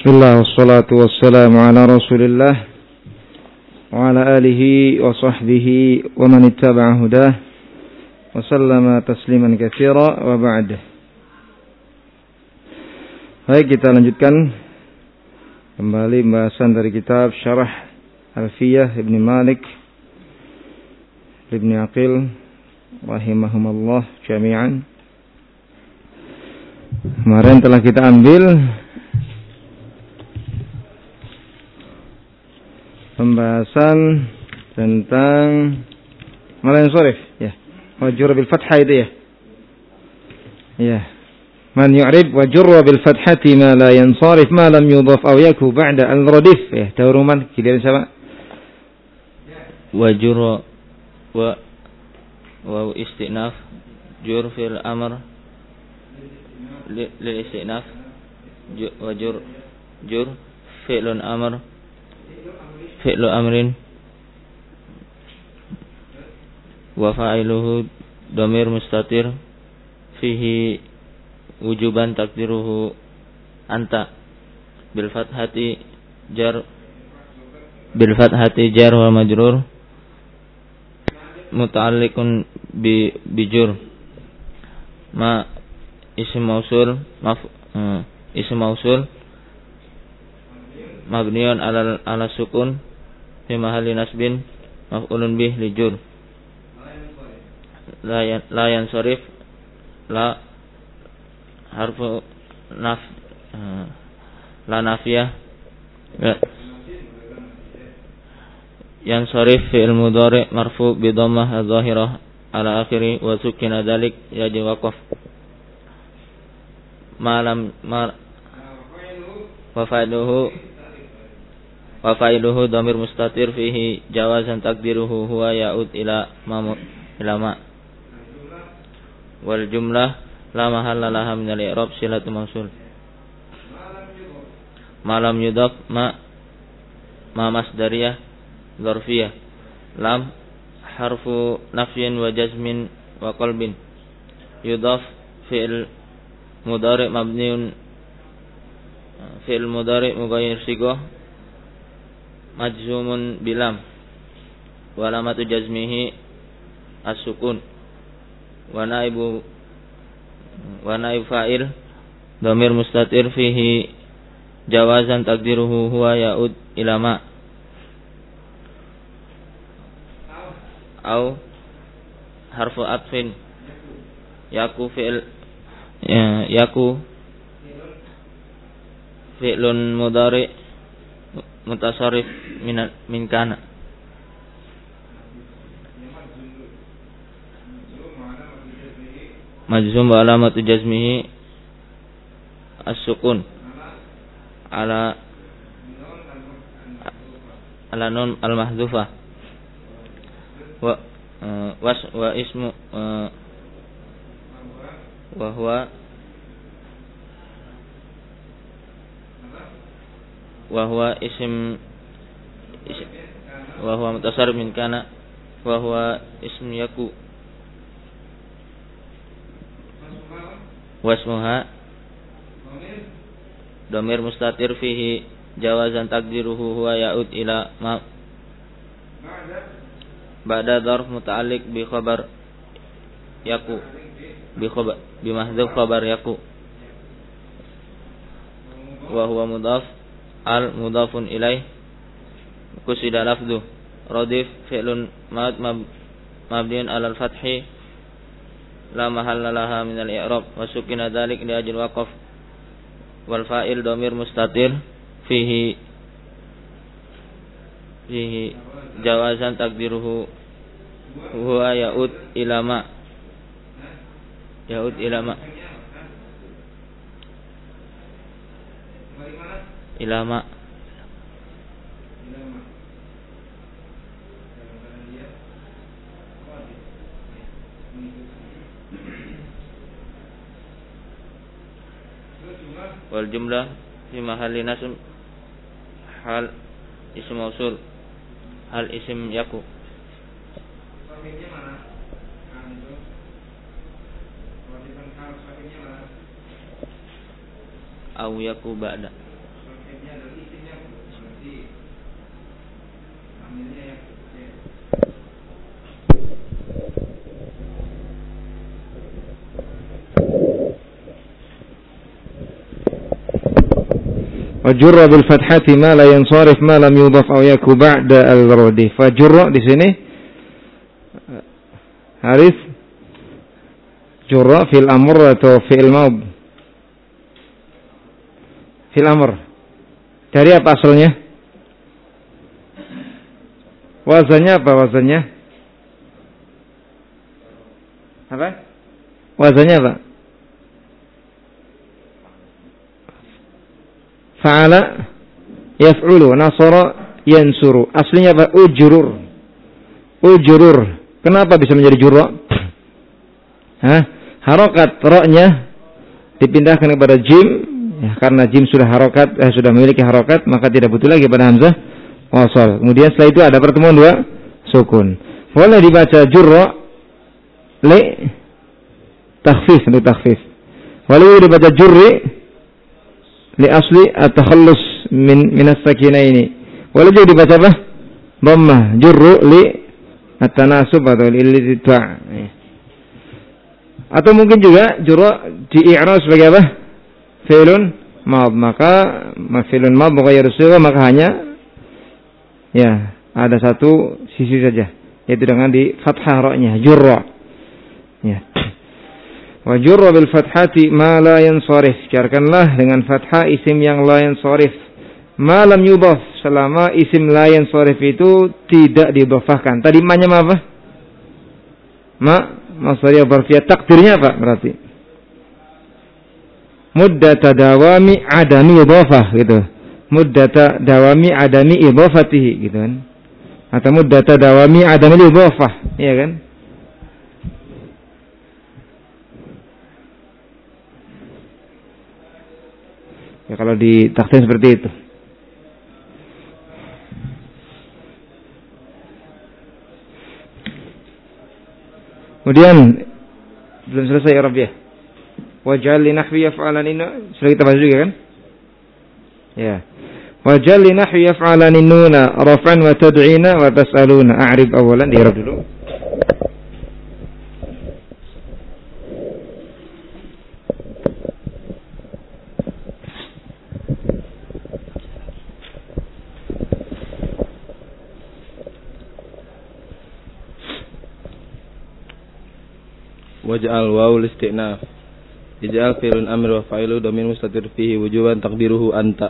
Bismillah wassalatu wassalamu ala Rasulillah wa ala alihi wa sahbihi wa man ittaba'a hudah wa sallama tasliman katsira wa ba'd. Baik, kita lanjutkan kembali pembahasan dari kitab Syarah Alfiyah Ibn Malik Ibn Aqil rahimahumallah jami'an. Kemarin telah kita ambil pembahasan tentang malah sorif ya, wajur bil fathah itu ya man yu'rib wajur bil fathati ma la yansarif ma lam yudhaf aw yaku ba'da al radif ya. Dauruman kalian sama wajur wa istinaf jur fil amr lil istinaf wajur jur fi'lun amr fi'lu amrin wa fa'iluhu dhamir mustatir fihi wujuban takdiruhu anta bil fathati jar wa majrur muta'alliqun bi jur ma ism mausul ism mausul mabniun ala sukun fi mahalli nasbin maf'ulun bih li jur la yansarif la harfu la nafiyah yansarif fi'il mudhari marfu bi dhammah adh-dhahirah ala akhiri wa sukina dzalik yaji waqaf malam wa fa'iluhu dhamir mustatir fihi jawazan takdiruhu huwa ya'ud ila ma wal jumlah la mahalla laha min al-i'rab silatu mausul malam yudaf ma masdariyah dzarfiyah lam harfu nafyin wa jazmin wa qalbin yudaf fi'il mudhari mabniun fi'il mudhari mughayyir sighah majzumun bilam wa alamatu jazmihi as-sukun wa naib fa'il dhamir mustatir fihi jawazan takdiruhu huwa ya'ud ila ma au harfu atfin yaku fi'il yaku fi'lun mudhari mutasarrif min kana majzum wa alamatu jazmihi as-sukun ala nun al-mahdhufah wa ismu wa huwa ism wa huwa mutasarrif min kana wa huwa ism yaku wasmuha dhamir mustatir fihi jawazan takdiruhu huwa ya'ud ila ma ba'da dzarf muta'alliq bi khabar yaku bi mahdhuf khabar yaku wa huwa mudhaf al mudhafun ilaih kusida lafdhu radif fi'lun mabniun ala al-fathi la mahalla laha min al-i'rab wa sukina dzalik li ajli waqaf wal fa'il dhamir mustatir fihi jawazan takdiruhu huwa ya'ud ila ma wal jumlah fi mahalli nasb hal ism mausul hal ism yaku au yaku ba'da Wajurra bil fathati ma la yansarif ma lam yudhaf aw yaku ba'da al-radhi. Fajurra di sini harif jurra fil amr atau fi'il maud. Fil amr. Dari apa asalnya? Wazannya apa wazannya? Apa? Wazannya apa? Fa'ala yaf'ulu, nasara yansuru. Aslinya apa? Ujurur. Ujurur. Kenapa bisa menjadi jurra? Harokat ra-nya dipindahkan kepada jim, ya, karena jim sudah harokat, sudah memiliki harokat, maka tidak butuh lagi pada hamzah wasal. Kemudian setelah itu ada pertemuan dua sukun. Boleh dibaca jurra li takhfif, untuk takhfif. Walau dibaca jurri li asli at-takhallus min as-sakinaini. Walau juga dibaca apa? Dhammah, jurru li at-tanasub atau li al-ittiba'. Atau mungkin juga jurra di-i'rab sebagai apa? Fi'lun madh. Maka fi'lun madh mughayyiru sigha, maka hanya ya ada satu sisi saja, yaitu dengan di fathah ra-nya, jurra. Ya. Wa jurra bil fathati ma la yansarif. Carikanlah dengan fathah isim yang la yansarif. Ma lam yudhaf, selama isim la yansarif itu tidak didhafahkan. Tadi ma-nya apa? Ma masdariyah dzarfiyah, takdirnya apa berarti? Muddata dawami adami idhafah gitu. Muddata dawami adami idhafatihi gitu kan. Atau muddata dawami adami idhafah, iya kan? Ya kalau di takdir seperti itu. Kemudian belum selesai ya Rabb ya. Waj'al li nahwi yaf'alan inna, sudah kita bahas juga kan? Ya. Waj'al li nahwi yaf'alan innuna raf'an wa tad'ina wa tas'aluna. A'rib awalan di Rabb dulu. Waj'al wawul isti'naf. Ij'al fi'lun amr wa fa'ilu dhamir mustatir fihi wujuban taqdiruhu anta.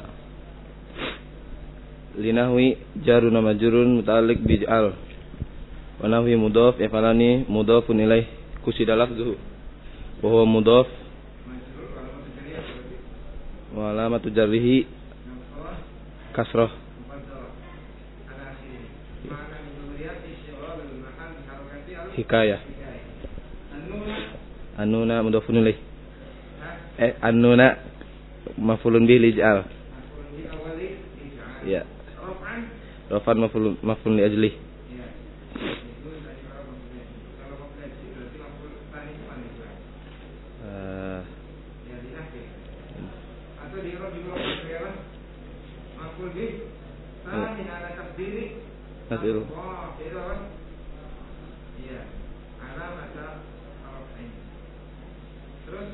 Linahwi jarun majrurun muta'alliq bij'al. Wa nahwi mudhaf yaf'alani mudhafun ilaih kusida lafzuhu. Wa huwa mudhaf wa alamatu jarrihi kasrah. Hikayah. Annuna mudhafun ilaih. Annuna maf'ulun bihi lij'al. Ya. Rafan maf'ulun li ajli. Atau di Arab juga apa? Maf'ul bihi tsani ala taqdiri nasir. Oh, itu apa? Iya. Alamat al-raf'in. Terus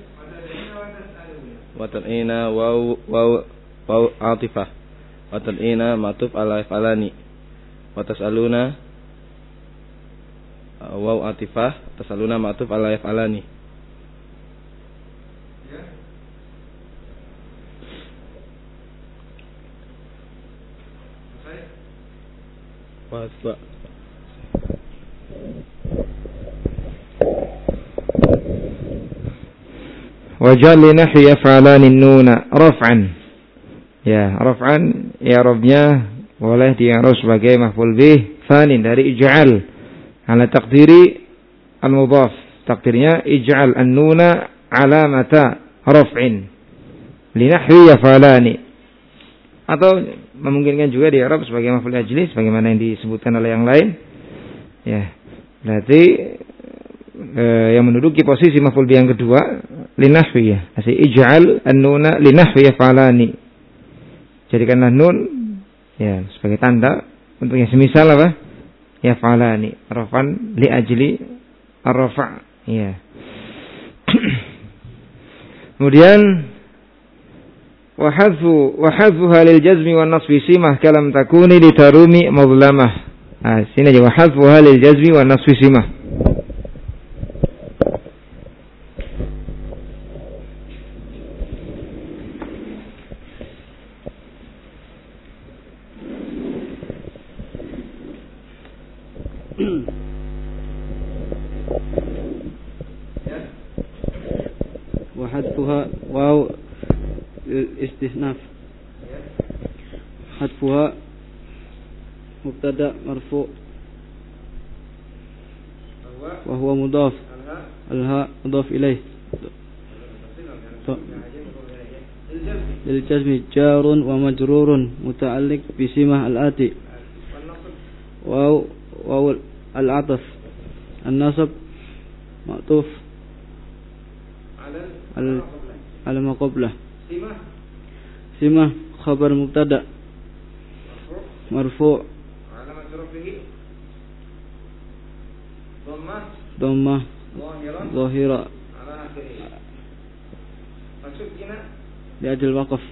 Watan'ina waw atifah. Watan'ina matuf ala if'alani. Watas'aluna waw atifah. Tasaluna matuf ala if'alani. Ya. Selesai? Waj'al li nahwi yaf'alan nuna raf'an. Ya, raf'an i'rabnya boleh di'rab sebagai maf'ul bih tsanin dari ij'al ala taqdiri al-mudhaf. Takdirnya ij'al an-nuna alamata raf'in li nahwi yaf'alani. Atau memungkinkan juga di'rab sebagai maf'ul ajli sebagaimana yang disebutkan oleh yang lain. Ya, berarti yang menduduki posisi maf'ul bih yang kedua linahwi ya. Asy ij'al an-nuna linahwi yaf'alani. Jadikanlah nun ya sebagai tanda Bentuknya semisal apa? Yaf'alani rafan li ajli ar-rafa'. Ya. Kemudian wa hadfuha lil jazmi wan nasbi simah kalam takuni li tarumi madlamah. Ah, sini aja wa hadfuha lil jazmi wan nasbi simah. وحذفها واو الاستئناف حذفها مبتدا مرفوع وهو مضاف الهاء مضاف إليه للجزم جار ومجرور متعلق بسمة الآتي واو العطف النصب معطوف على ما قبله سمة خبر مبتدا مرفوع ضمة ظاهرة لأجل الوقف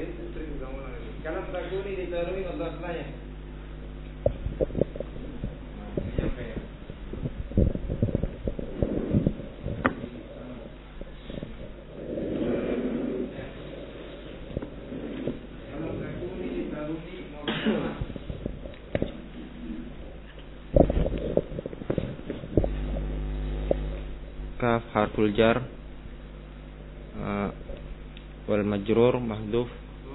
Kaf harful jar wal majrur mahdhuf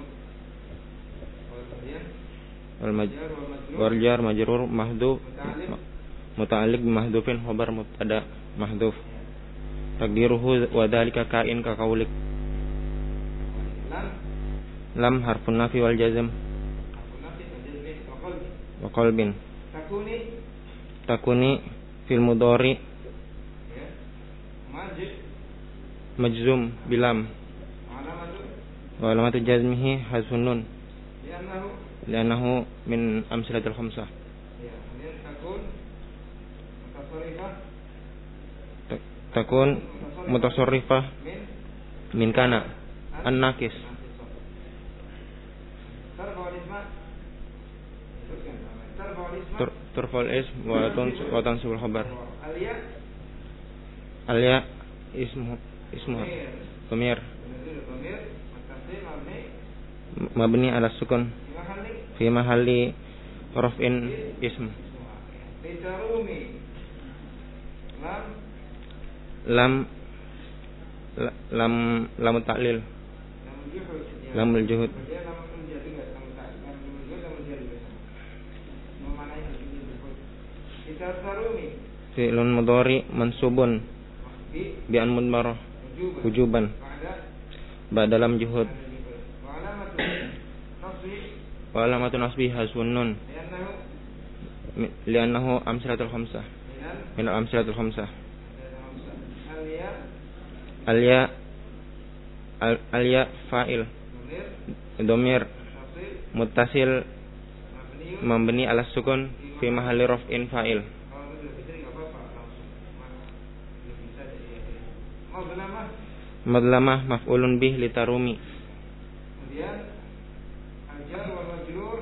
wal jar majrur mahdhuf muta'alliq bi mahdhufin khabar mubtada mahdhuf taqdiruhu wa dhalika kain ka qaulik lam harfun nafi wal jazm wa qalbin takuni fil mudhari majzum bilam wa alamatu jazmihi hazfun nun li'annahu min amsilatil khamsah takun mutasarrifah min kana an-naqis turfal ism wa tansubul khabar alya ismu dhamir mabni ala sukun fi mahalli raf'in ism lam ta'lil lamul juhud fi'lun mudhari mansubun bi an mudmarah wujuban ba'da lam juhud wa alamatu nasbi hasbun nun li'annahu amsalatul khamsah min amsalatul khamsah alya fa'il dhamir muttasil mabni ala sukun fi mahalli raf'in fa'il madlamah maf'ulun bih litarumi kemudian al-jar wal majrur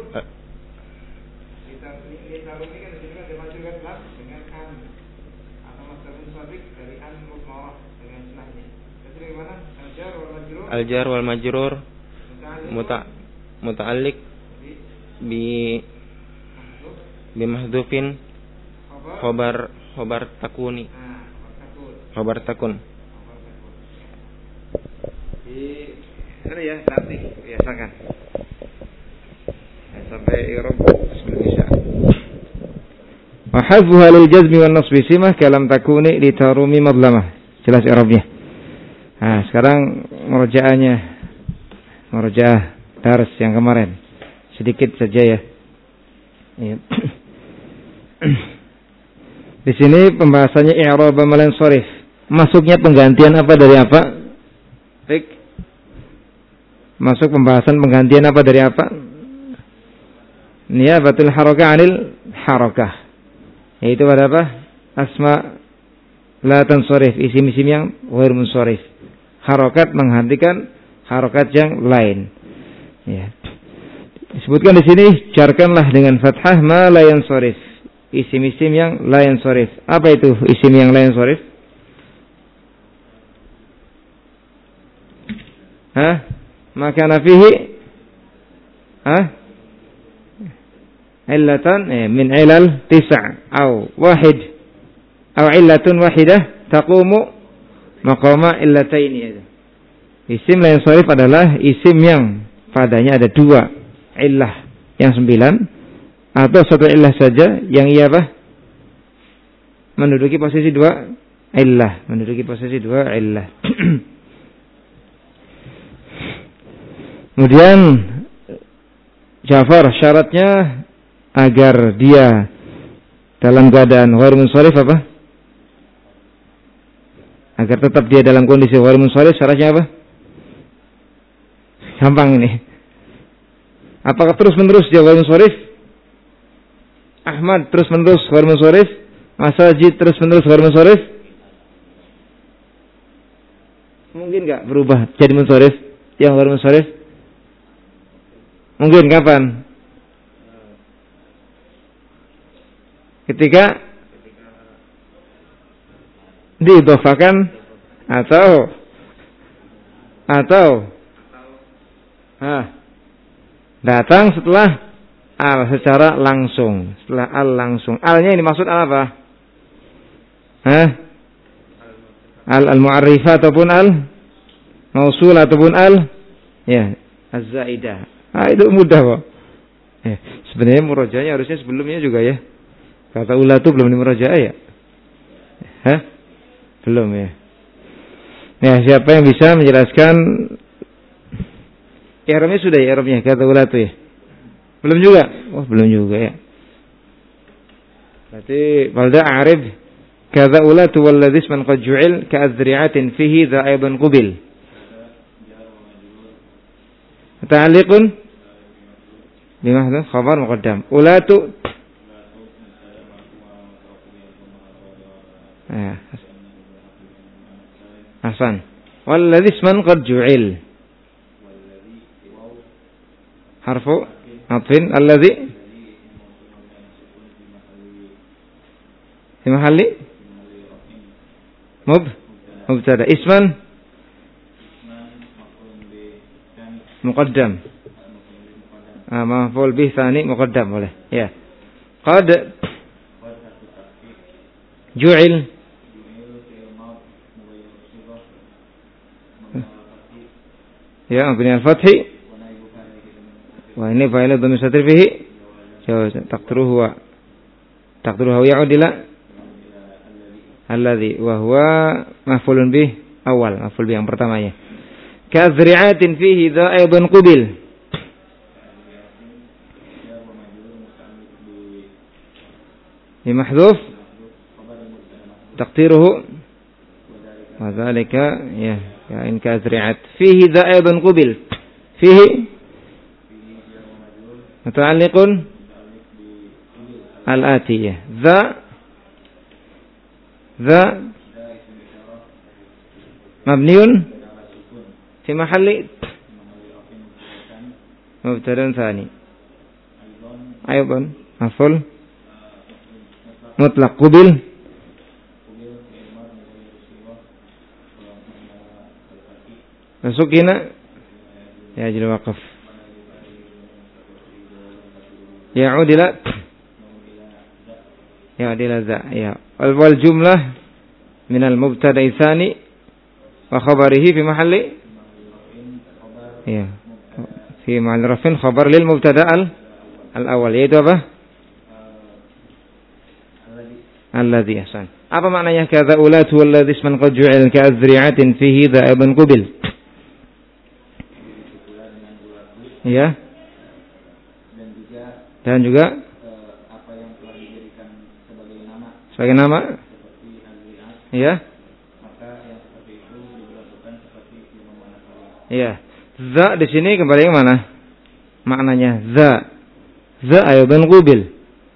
litarumi kan disebutkan dimajrurkan dengan kan atau masdarun sabiq dari an mudmarah dengan setelahnya. Jadi bagaimana al-jar wal majrur muta'alliq bi mahdhufin khabar takuni khabar takun. Ini ya nanti biasakan sampai i'rab Indonesia. Wa hadfuha lil jazmi wan nasbi simah kalam takuni li tarumi madlamah. Jelas i'rabnya. Nah, sekarang murojaah dars yang kemarin. Sedikit saja ya. Di sini pembahasannya i'rab amalan sharif. Masuknya penggantian apa dari apa? Baik. Masuk pembahasan penggantian apa dari apa? niyabatul harakah 'anil harakah. Yaitu pada apa? Asma la tansharif, isim-isim yang ghair munsharif. Harakat menghentikan harakat yang lain. Ya. Disebutkan di sini jarkanlah dengan fathah ma la yansharif. Isim-isim yang la yansharif. Apa itu isim yang la yansharif? Maka fihi illatan min ilal tis'a atau wahid atau illatun wahidah taqumu maqama illataini. Isim la yansharif adalah isim yang padanya ada dua illah yang 9 atau satu illah saja yang ia menduduki posisi dua illah, Kemudian Ja'far, syaratnya agar dia dalam keadaan ghair munsharif apa? Agar tetap dia dalam kondisi ghair munsharif, syaratnya apa? Gampang ini. Apakah terus-menerus dia ghair munsharif? Ahmad terus-menerus ghair munsharif? Masajid terus-menerus ghair munsharif? Mungkin enggak berubah jadi munsharif? Yang ghair munsharif? Mungkin kapan? Ketika diidhafakan atau datang setelah al secara langsung, setelah al langsung. Alnya ini maksud al apa? Al-mu'arrifah ataupun al mausul ataupun al az-zaidah. Itu mudah kok. Sebenarnya murajaahnya harusnya sebelumnya juga ya. Kata ulatu belum dimurajaah ya? Belum ya. Siapa yang bisa menjelaskan i'rabnya sudah ya, i'rabnya kata ulatu ya? Belum juga? Belum juga ya. Berarti balda a'rib kata ulatu walladhi isman qad ju'il ka'adri'atin fihi dha aidan qubil. Ta'liqun bima khabar muqaddam. Ulatu Hasan. Walladhi isman qad ju'il. Harfu atfin alladhi fi mahalli mubtada. Isman muqaddam. Maf'ul bih tsani muqaddam boleh. Ya. Qad ju'il ya mabni al-fathi wa ini fa'il dhamir satir fihi taqdiruhu ya'ud ila alladhi wa huwa maf'ulun bih awal, maf'ul bih yang pertamanya. Ka'zri'atin fihi dha aidan qubil. Mahdhuf taqdiruhu wa dhalika in ka'zri'at fihi dha aidan qubil. Fihi muta'alliqun al-atiyah dha mabniun fi mahalli mubtada tsani aidan maf'ul mutlaq qubil sukina ya jadi waqaf ya'ud ila za ya wal jumlah min al mubtada tsani wa khabarihi fi mahalli fi mahall rafin khabar lil mubtada al awal yaitu apa? Alladhi ahsan. Apa maknanya kadza ulatu walladhi isman qad ju'il ka'adri'atin fihi dha aidan qubil? Ya. Dan juga apa yang telah dijadikan sebagai nama seperti al-li'at. Ya. Maka yang seperti itu diberlakukan seperti yang mana. Ya. Za di sini kembali ke mana? Maknanya za. za aydan qubil.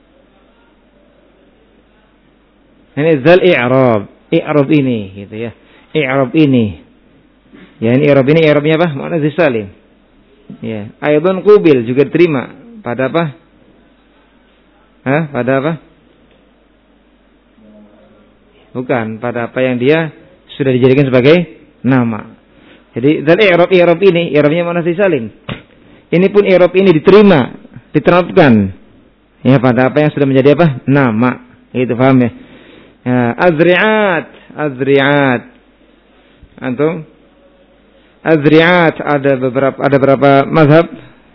Ini zal i'rab ini gitu ya. I'rab ini. Ya ini i'rabnya apa? Muannats salim. Ya, aydan qubil juga diterima pada apa? Pada apa? Bukan, pada apa yang dia sudah dijadikan sebagai nama. Jadi zal i'rab ini i'rabnya muannats salim. Ini pun i'rab ini diterima, diterapkan ya pada apa yang sudah menjadi apa? Nama. Itu paham ya? Ya, azri'at. Antum? Azri'at ada berapa mazhab?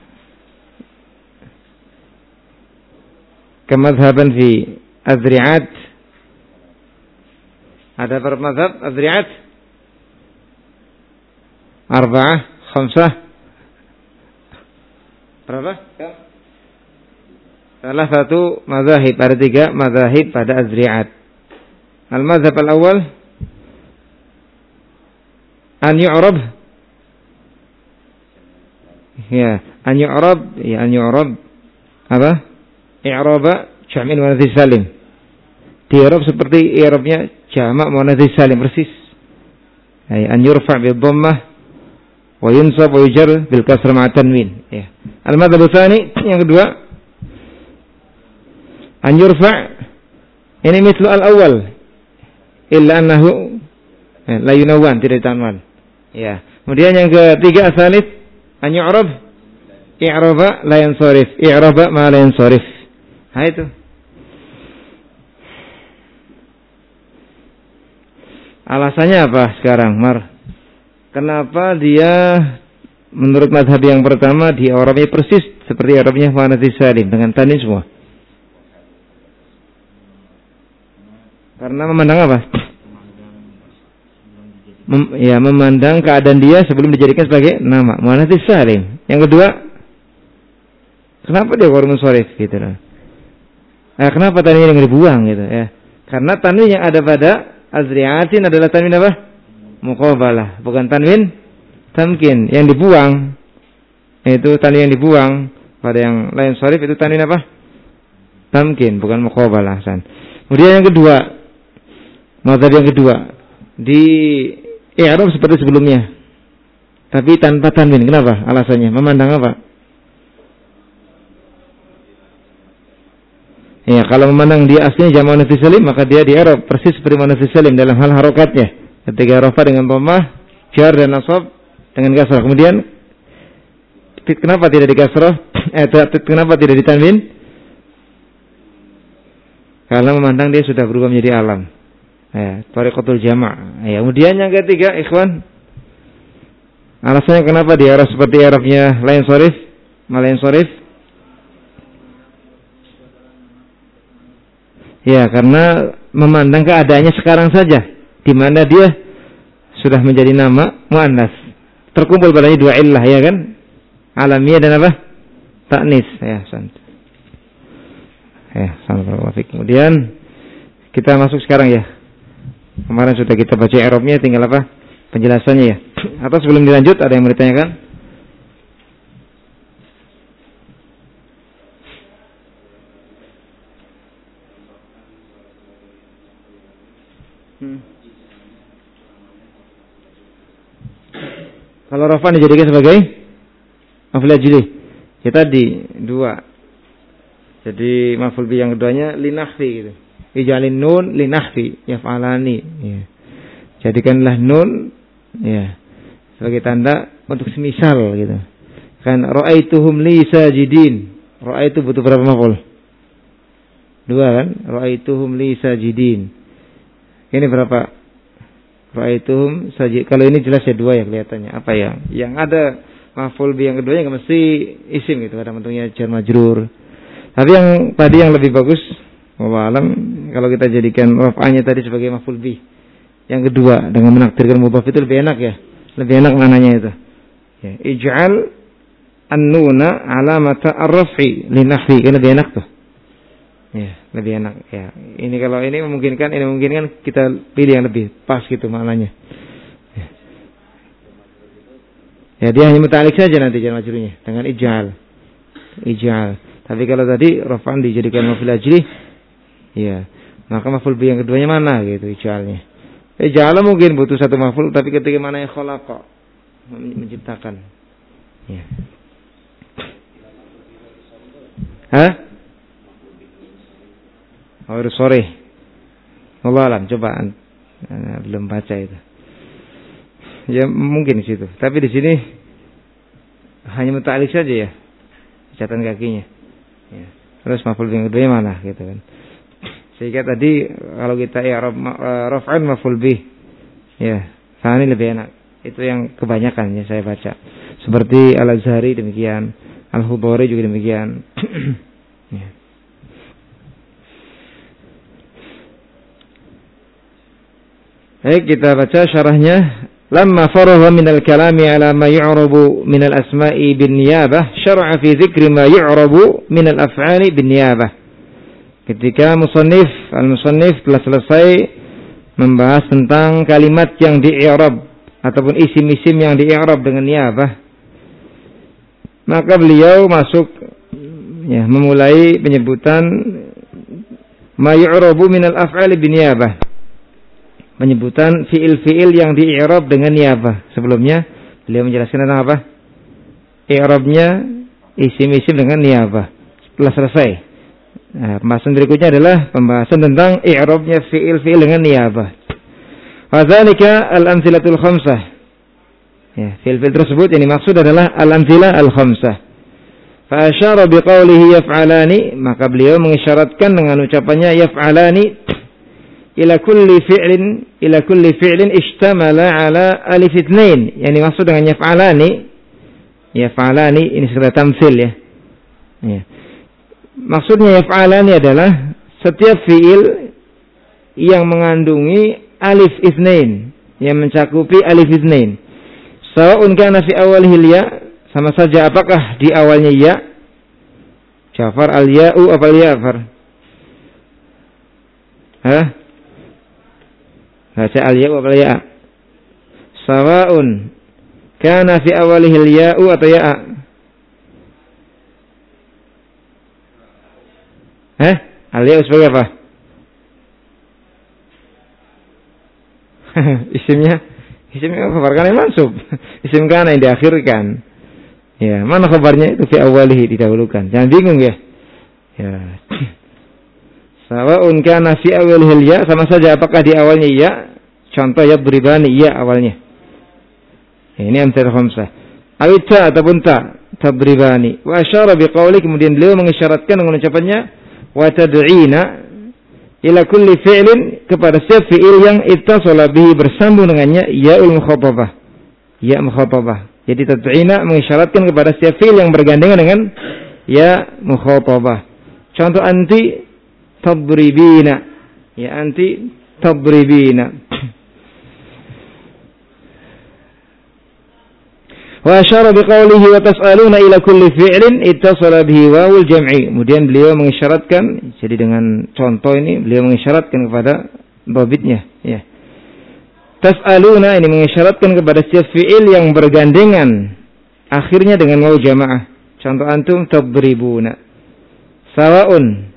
Kemadhaban fi azri'at. Ada berapa mazhab azri'at? 4, 5. Berapa? Salah satu mazahib, ada 3 mazahib pada azri'at. Al-mazhab al-awwal an yu'rab apa? I'raba jam'in muannats salim. Di-i'rab seperti i'rabnya jamak muannats salim persis. An yurfa' bil dhammah wa yunsab wa yujar bil kasr ma'a tanwin. Ya. Al-mazhab tsani yang kedua an yurfa' ini mislu al-awwal illa annahu la yunawwan, tidak ditanwan. Ya. Kemudian yang ketiga asalif an yu'rab i'raba la yansarif, i'raba ma la yansarif. Itu. Alasannya apa sekarang, Mar? Kenapa dia menurut mazhab yang pertama di i'rabnya persis seperti i'rabnya muannats salim dengan tanwin semua? Karena memandang apa? Memandang keadaan dia sebelum dijadikan sebagai nama muannats salim. Yang kedua, kenapa dia ghair munsharif gitu loh. Kenapa tanwin yang dibuang gitu ya? Karena tanwin yang ada pada azri'atin adalah tanwin apa? Muqabalah, bukan tanwin tamkin. Yang dibuang itu tanwin yang dibuang pada yang lain sharif itu tanwin apa? Tamkin, bukan muqabalah. Kemudian yang kedua, mazhab yang kedua di i'rab seperti sebelumnya tapi tanpa tanwin. Kenapa? Alasannya memandang apa? Ya, kalau memandang dia aslinya jamak muannats salim maka dia di i'rab persis seperti muannats salim dalam hal harokatnya. Ketika rafa dengan dhammah, jar dan nasab dengan kasrah. Kemudian kenapa tidak dikasrah? Kenapa tidak ditanwin? Karena memandang dia sudah berubah menjadi alam. Ya, tariqatul jama'. Ya, kemudian yang ketiga, ikhwan, alasannya kenapa di i'rab seperti i'rabnya lain sharif, malain sharif? Ya, karena memandang keadaannya sekarang saja, di mana dia sudah menjadi nama muannats. Terkumpul padanya 2 illah, ya kan? Alamiah dan apa? Ta'nis. Ya, kemudian kita masuk sekarang ya. Kemarin sudah kita baca i'rabnya, tinggal apa? Penjelasannya ya. Atau sebelum dilanjut ada yang mau ditanyakan? Kalau rafa dijadikan sebagai maf'ul ajli. Ya tadi 2. Jadi maf'ul bi yang keduanya linahfi gitu. Ijalin nun linahfi yaf'alani. Ya. Jadikanlah nun ya sebagai tanda untuk semisal gitu. Kan ra'aituhum li sajidin. Ra'aitu butuh berapa maf'ul? 2 kan? Ra'aituhum li sajidin. Ini berapa? Ra'aituhum sajid. Kalau ini jelas ya 2 ya kelihatannya. Apa ya? Yang ada maf'ul bi yang keduanya enggak mesti isim gitu, kadang bentuknya jar majrur. Tapi yang tadi yang lebih bagus wallahu alam kalau kita jadikan raf'anya tadi sebagai maf'ul bi. Yang kedua dengan menakdirkan mudhaf itu lebih enak ya. Lebih enak mananya itu. Ya, ij'al an-nuna alamata ar-raf'i li nahwi. Kan lebih enak tuh. Ya, lebih enak ya. Ini kalau ini memungkinkan kita pilih yang lebih pas gitu maknanya. Ya dia hanya muta'alliq saja nanti jar majrurnya dengan ij'al. Tapi kalau tadi raf'an dijadikan maf'ul ajli, ya, maka maf'ul bi yang keduanya mana gitu ij'alnya. Ja'ala mungkin butuh satu maf'ul, tapi ketika mana yang khalaqa, menciptakan. Ya. Hah? Oh, sore. Allah alam, coba belum baca itu. Ya mungkin di situ. Tapi di sini hanya muta'alliq saja ya. Catatan kakinya. Ya. Terus maf'ul yang kedua mana gitu kan. Sehingga tadi kalau kita i'rab raf'an maf'ul bih. Ya, ini lebih enak. Itu yang kebanyakan ya saya baca. Seperti Al-Azhari demikian, Al-Hudhari juga demikian. Ya. Baik, kita baca syarahnya. Lamma faragha min al-kalami ala ma yu'rabu min al-asma'i bin niyabah, syar'a fi dzikri ma yu'rabu min al-af'ali bin niyabah. Ketika al-musannif telah selesai membahas tentang kalimat yang di-i'rab ataupun isim-isim yang di-i'rab dengan niyabah, maka beliau masuk ya memulai penyebutan ma yu'rabu min al-af'ali bin niyabah. Penyebutan fiil-fiil yang di-i'rab dengan niyabah. Sebelumnya beliau menjelaskan tentang apa? I'rabnya isim-isim dengan niyabah. Setelah selesai. Nah, pembahasan berikutnya adalah pembahasan tentang i'rabnya fiil-fiil dengan niyabah. Wadzalika al-amtsilatul khamsah. Ya, fiil-fiil tersebut yang dimaksud adalah al-amtsilah al-khamsah. Fa asyara biqaulihi yaf'alani, maka beliau mengisyaratkan dengan ucapannya yaf'alani ila kulli fi'lin ishtamala ala alif itsnain. Yang dimaksud dengan yaf'alani ini sekedar tamtsil ya. Ya. Maksudnya yaf'alani adalah setiap fi'il yang mengandungi alif itsnain, yang mencakupi alif itsnain. Sawa'un kana fi awwalihi ya, sama saja apakah di awalnya ya. Jafar al-ya'u apa al-ya'far? Hah? Baca al-ya'u apa al-ya'a? Sawa'un kana fi awalihi al-ya'u atau ya'a? Al-ya'u sebagai apa? Isimnya khabar kana yang mansub. Isim kana yang diakhirkan. Ya, mana khabarnya itu fi awalihi didahulukan. Jangan bingung ya. Ya. Sawa'un kana fi awalihil ya, sama saja apakah di awalnya ya. Contoh yadribani ya awalnya. Ini amtsal khamsah. Awita ataupun ta tadribani. Wa asyara biqauli, kemudian beliau mengisyaratkan dengan ucapannya wa tad'ina ila kulli fi'lin, kepada setiap fi'il yang ittasala bihi, bersambung dengannya ya'ul mukhatabah. Ya mukhatabah. Jadi tad'ina mengisyaratkan kepada setiap fi'il yang bergandengan dengan ya mukhatabah. Contoh anti tadribina. Ya anti tadribina. Wa asyara biqaulihi wa tas'aluna ila kulli fi'lin ittasala bihi wawul jam'i. Kemudian beliau mengisyaratkan, jadi dengan contoh ini beliau mengisyaratkan kepada dhabitnya ya. Tas'aluna ini mengisyaratkan kepada setiap fi'il yang bergandengan akhirnya dengan waw jamaah. Contoh antum tadribuna. Sawa'un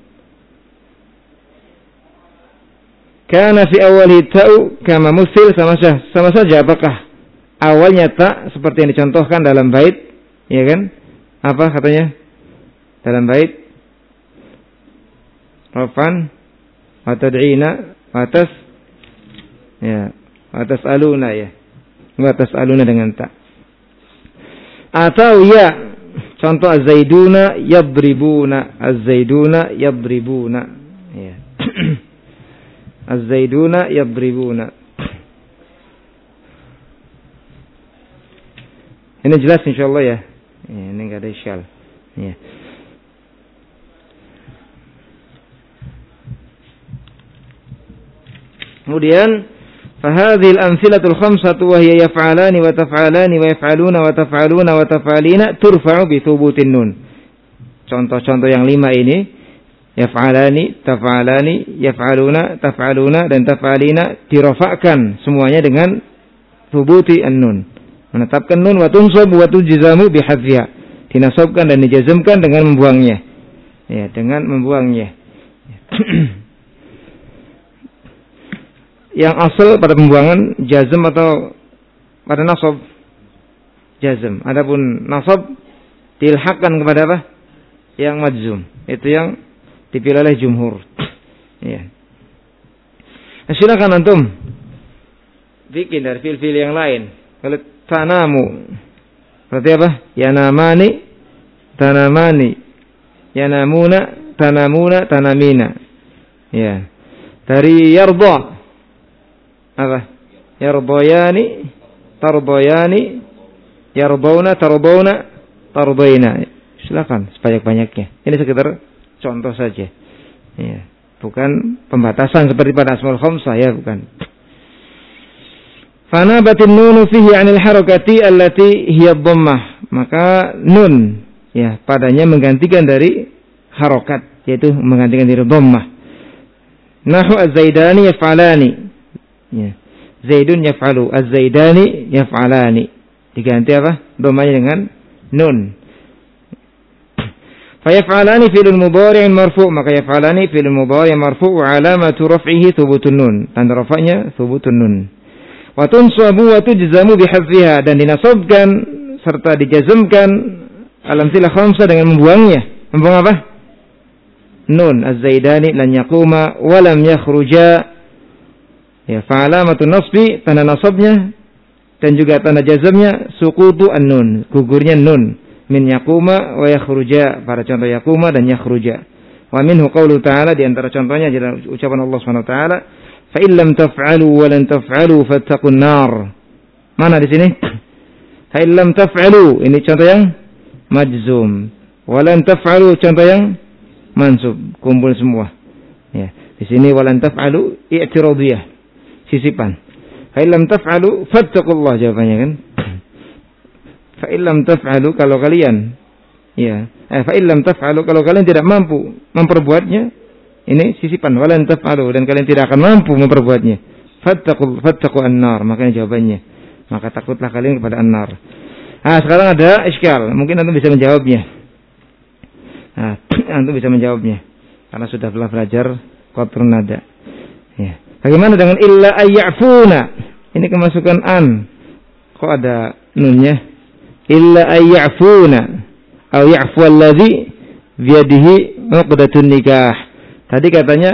kana fi awwali ta'u kama musil, sama saja apakah awalnya tak seperti yang dicontohkan dalam bait, ya kan? Apa katanya? Dalam bait rafan wa tad'ina wa tas'aluna ya. Wa tas'aluna dengan tak. Atau ya, contoh az-zaiduna yadribuna, az-zaiduna yadribuna. Ya. Az-zaiduna yadribuna. Ini jelas insyaallah ya. Ini enggak ada isyal. Ya. Kemudian fahadhil amsilatul khamsatu wa hiya yaf'alani wa taf'alani wa yaf'aluna wa taf'aluna wa taf'alina turfa'u bi thubutin nun. Contoh-contoh yang 5 ini, yaf'alani, taf'alani, yaf'aluna, taf'aluna dan taf'alina dirafa'kan semuanya dengan thubuti an-nun. Menetapkan nun wa tunsab wa tujzamu bihadfiha. Dinasabkan dan dijazmkan dengan membuangnya. Ya, dengan membuangnya. Yang asal pada pembuangan jazm atau pada nasab? Jazm. Adapun nasab diilhaqkan kepada apa? Yang majzum. Itu yang dipilih oleh jumhur. Ya. Nah, silakan antum bikin dari fil-fil yang lain. Kalau tanamu, berarti apa? Yanamani, tanamani, yanamuna, tanamuna, tanamina. Ya. Dari yarda, apa? Yardoyani, tardoyani, yardawna, tardawna, tardayna. Silakan sebanyak-banyaknya. Ini sekedar contoh saja. Ya. Bukan pembatasan seperti pada asmaul khamsah, ya, bukan. Fanabatin nunu fihi 'anil harakati allati hiya dhammah. Maka nun, ya, padanya menggantikan dari harokat, yaitu menggantikan dari dhammah. Nahu az-zaidani yaf'alani. Ya. Zaidun yaf'alu, az-zaidani yaf'alani. Diganti apa? Dhammahnya dengan nun. Fayaf'alani fi'lun mudhari'un marfu', maka yaf'alani fi'lun mudhari'un marfu' wa 'alamatu raf'ihi thubutun nun. Tanda rafa'nya thubutun nun. Wa tunsabu wa tujzamu bihadfiha, dan dinasabkan serta dijazmkan al-amtsilah khamsah dengan membuangnya. Membuang apa? Nun. Az-zaidani lan yaquma wa lam yakhruja. Ya, fa'alamatu nasbi, tanda nasabnya dan juga tanda jazmnya suqutu an-nun, gugurnya nun. Min yaquma wa yakhruja, para contoh yaquma dan yakhruja. Wa minhu qaulu ta'ala, di antara contohnya adalah ucapan Allah Subhanahu wa taala, fa in lam taf'alu wa lan taf'alu fattaqun nar. Mana di sini? Fa in lam taf'alu, ini contoh yang majzum. Wa lan taf'alu contoh yang mansub, kumpul semua. Ya, di sini wa lan taf'alu i'tiradiyah, sisipan. Fa in lam taf'alu fattaqullah, jawabannya kan? Fa illam taf'alu, kalau kalian, ya, fa illam taf'alu, kalau kalian tidak mampu memperbuatnya, ini sisipan, walan taf'alu, dan kalian tidak akan mampu memperbuatnya, fattaqu an-nar, makanya jawabannya, maka takutlah kalian kepada an-nar. Nah, sekarang ada iskal, mungkin antum bisa menjawabnya. Nah, antum bisa menjawabnya karena sudah belajar qatrun nada. Ya. Bagaimana dengan illa ayyafuna? Ini kemasukan an. Kok ada nunnya? Illa ayyafuna atau ya'fu alladhi biyadihi 'uqdatun nikah. Tadi katanya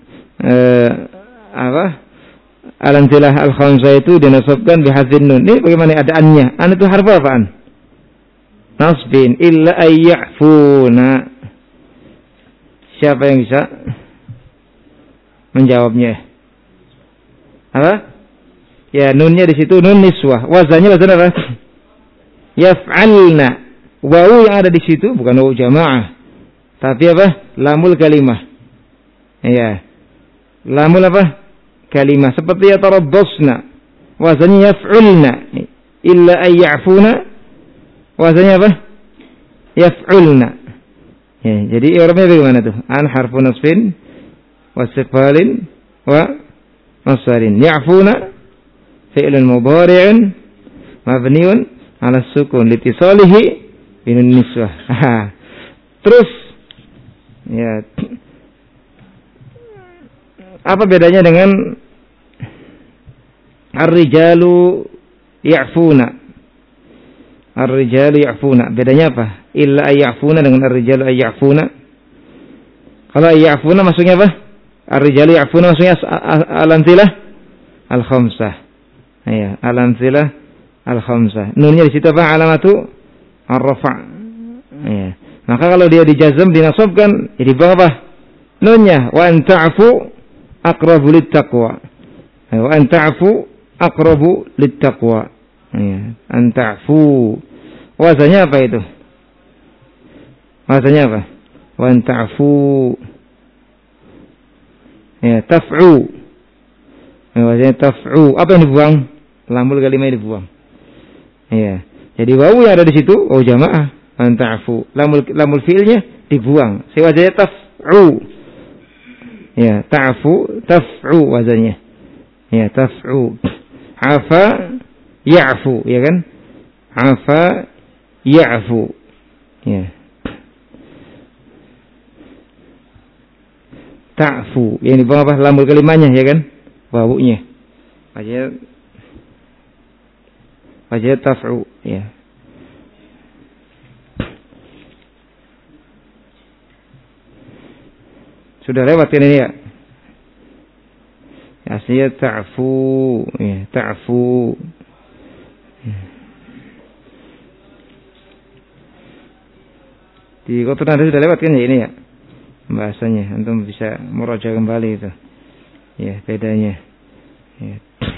apa? Al-amtsilah al-khamsah itu dinasabkan bihadzin nun. Ini bagaimana ada annya? An itu harfu apaan? Nasbin. Illa ayyafuna. Siapa yang bisa menjawabnya? Apa? Ya, nunnya di situ nun niswah. Wazannya wazan apa? Yaf'alna. Wawu yang ada di situ bukan wawu jamaah, tapi apa? Lamul kalimah. Ya. Lamul apa? Kalimah. Seperti yatarabbasna. Wazannya yaf'ulna. Illa ayyafuna. Wazannya apa? Yaf'ulna. Ya, jadi i'rabnya bagaimana tuh? An harfu nasbin wa istiqbalin wa masdarin. Ya'funa fi'lun mudhari'un mabniun ala sukun litisalihi binun niswah. Terus, ya, apa bedanya dengan ar-rijalu ya'funa? Ar-rijalu ya'funa, bedanya apa? Illa ayya'funa dengan ar-rijalu ayya'funa. Kalau ayya'funa maksudnya apa? Ar-rijalu ya'funa maksudnya al-amtsilah al-khamsah. Ya, al-amtsilah al-khamsah. Nunnya di situ apa? Alamatu ar-rafa'. Ya. Maka kalau dia dijazm, dinasabkan, jadi apa? Nunnya wa an ta'fu aqrabu lit-taqwa. Wa an ta'fu aqrabu lit-taqwa. Ya, an ta'fu. Wazannya apa itu? Wazannya apa? Wa an ta'fu. Ya, taf'u. Ya, wazannya taf'u. Apa yang dibuang? Lamul kalimah dibuang. Ya, jadi wawu yang ada di situ wawu jamaah, an ta'fu. Lamul fi'ilnya dibuang. Wazannya taf'u. Ya, ta'fu, taf'u wazannya. Ya, taf'u. Afa ya'fu, ya kan? Afa ya'fu. Ya. ta'fu. Yang di bawah apa? Lamul kalimahnya ya kan? Wawunya. Wajah taf'u ya. Sudah lewat ini ya. Aslinya ta'fu ya, ta'fu. Di kotor nada sudah lewat kan ya ini ya. Bahasanya antum bisa muraja kembali itu. Ya, bedanya. Ya.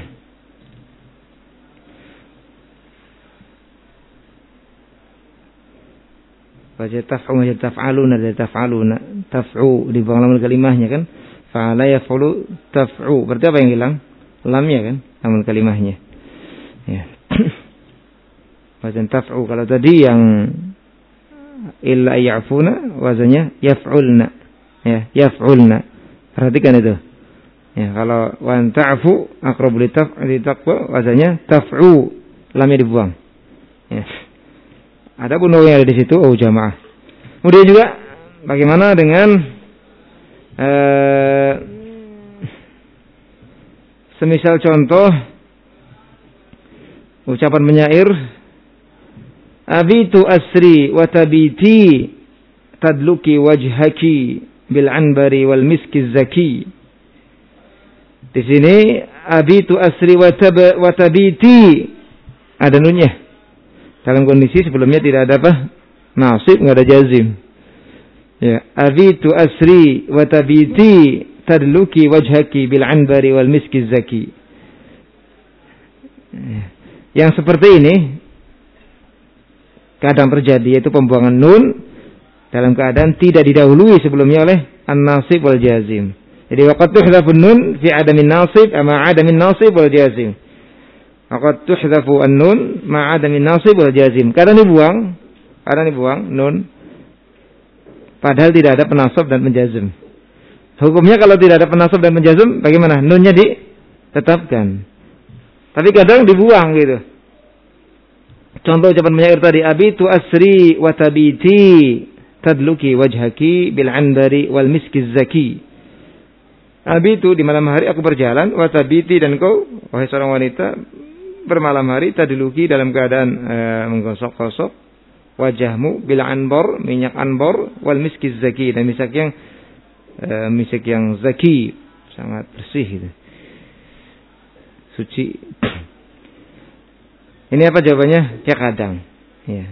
Baca taf'u baca taf'aluna dari taf'aluna. Taf'u di bawah lam kalimahnya kan. Fa'ala yaf'ulu taf'u. Berarti apa yang hilang? Lamnya kan, lam kalimahnya. Ya. Baca taf'u kalau tadi yang illa ya'funa wazannya yaf'ulna. Ya, yaf'ulna. Perhatikan itu. Ya, kalau wan ta'fu aqrabu li taqwa wazannya taf'u, lamnya dibuang. Ya. Ada pun yang ada di situ jamaah. Kemudian juga bagaimana dengan semisal contoh ucapan penyair abitu asri wa tabiti tadluki wajhaki bil anbari wal miski zaki. Di sini abitu asri wa tabiti ada nunnya. Dalam kondisi sebelumnya tidak ada apa? Nasib, enggak ada jazim. Ya, abitu asri wa tabiti tadluki wajhaki bil anbari wal miski zaki. Yang seperti ini kadang terjadi, yaitu pembuangan nun dalam keadaan tidak didahului sebelumnya oleh an-nasib wal jazim. Jadi waqad tuhdhafun nun fi adamin nasib ama adamin nasib wal jazim. Waqad tuhdhafu an-nun ma adamin nasib wal jazim. Kadang dibuang nun padahal tidak ada penasab dan penjazim. Hukumnya kalau tidak ada penasab dan penjazim bagaimana? Nunnya ditetapkan. Tapi kadang dibuang gitu. Contoh ucapan penyair tadi, abitu asri wa tabiti tadluki wajhaki bil anbari wal miski zaki. Abitu di malam hari aku berjalan, wa tabiti dan kau wahai seorang wanita bermalam hari tadluki dalam keadaan menggosok-gosok wajahmu bil anbar, minyak anbar wal miski zaki, dan misik yang zaki, sangat bersih gitu. Suci. Ini apa jawabannya? Ya kadang. Ya.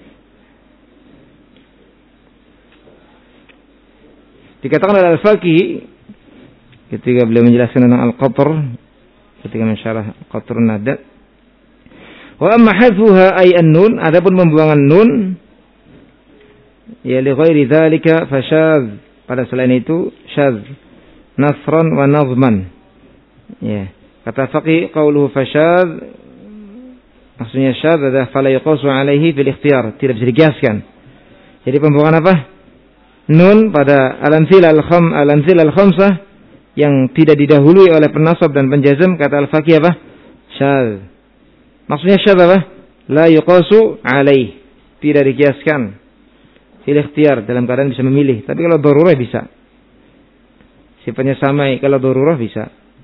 Dikatakan oleh Al-Faqih ketika beliau menjelaskan tentang al-qatr, ketika mensyarah qatrun nada, wa amma hadfuha ay an-nun, adapun pembuangan nun ya li ghairi dzalika fashadz, pada selain itu syadz nasran wa nazman. Ya, kata faqih qauluhu fashadz maksudnya syadz adalah fala yuqasu alaihi fil ikhtiyar, tidak bisa dikiaskan. Jadi pembuangan apa? Nun pada al-amthil al-khamsah yang tidak didahului oleh penasab dan penjazm, kata al-faqih apa? Syadz. Maksudnya syadz apa? La yuqasu alaih, tidak dikiaskan. Fil ikhtiyar, dalam keadaan bisa memilih. Tapi kalau darurah bisa. Sifatnya samai, kalau darurah bisa.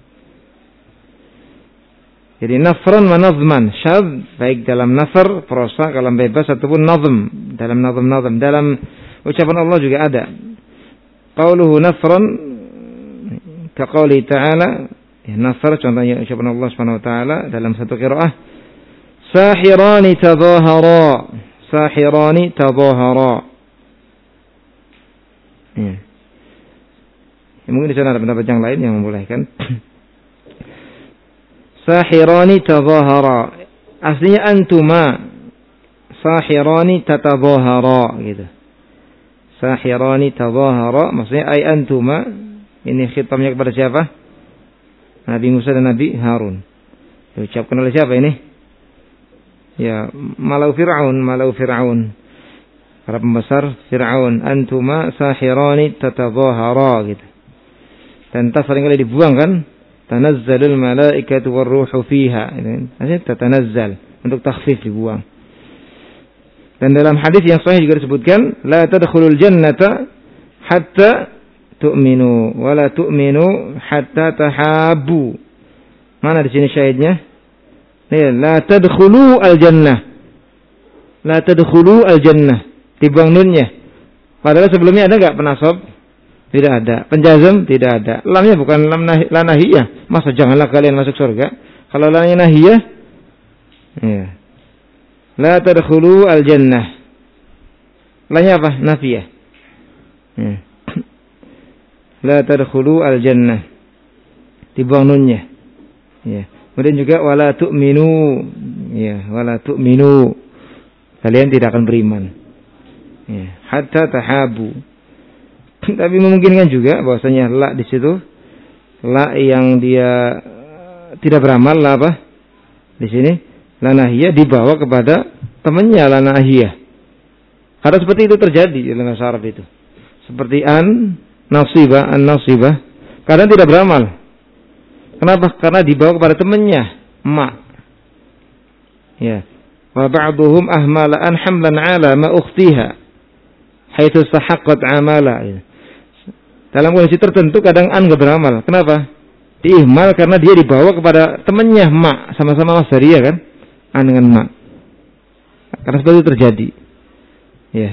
Jadi nasran wa nazman, syadz baik dalam nasr, prosa, kalam bebas, ataupun nazm, dalam nazm. Dalam ucapan Allah juga ada. Qauluhu nasran ka qauli ta'ala, nasr contohnya ucapan Allah Subhanahu wa taala dalam satu qiraah, sahirani tadhahara. Ya. Mungkin di sana ada pendapat yang lain yang membolehkan. Sahirani tadhahara. Aslinya antuma sahirani tatadhahara gitu. Sahirani tadhahara maksudnya ay antuma. Ini khitabnya kepada siapa? Nabi Musa dan Nabi Harun. Diucapkan oleh siapa ini? Ya, malau Fir'aun. Para pembesar Fir'aun, antuma sahirani tatadhahara gitu. Dan tas seringkali dibuang kan? Tanazzalul malaikatu warruhu fiha. Ini tatanazzal, untuk takhfif dibuang. Dan dalam hadis yang sahih juga disebutkan, la tadkhulul jannata hatta tu'minu wa la tu'minu hatta tahabbu. Mana di sini syahidnya? Nih, la tadkhulu al-jannah. La tadkhulu al-jannah. Dibuang nunnya. Padahal sebelumnya ada enggak penasab? Tidak ada. Penjazm tidak ada. Lamnya bukan lam la nahiyah. Masa janganlah kalian masuk surga? Kalau lamnya nahiyah, ya. La tadkhulu al-jannah. Lamnya apa? Nafiyah. Ya. La tadkhulu al-jannah. Dibuang nunnya. Ya. Kemudian juga wala tu'minu. Ya, wala tu'minu. Kalian tidak akan beriman. Ya, hatta tahabu. Tapi memungkinkan juga bahwasanya la di situ la yang dia tidak beramal, la apa? Di sini la nahiyah dibawa kepada temannya la nahiyah. Karena seperti itu terjadi dalam bahasa Arab itu. Seperti an-nasibah, kadang tidak beramal. Kenapa? Karena dibawa kepada temannya, ma. Ya. Wa ba'duhum ahmala an hamlan 'ala ma ukhtiha haitsu sahaqqat 'amala. Dalam kondisi tertentu kadang an enggak beramal. Kenapa? Diihmal karena dia dibawa kepada temannya, ma, sama-sama masdariyah kan? An dengan ma. Karena seperti itu terjadi. Ya.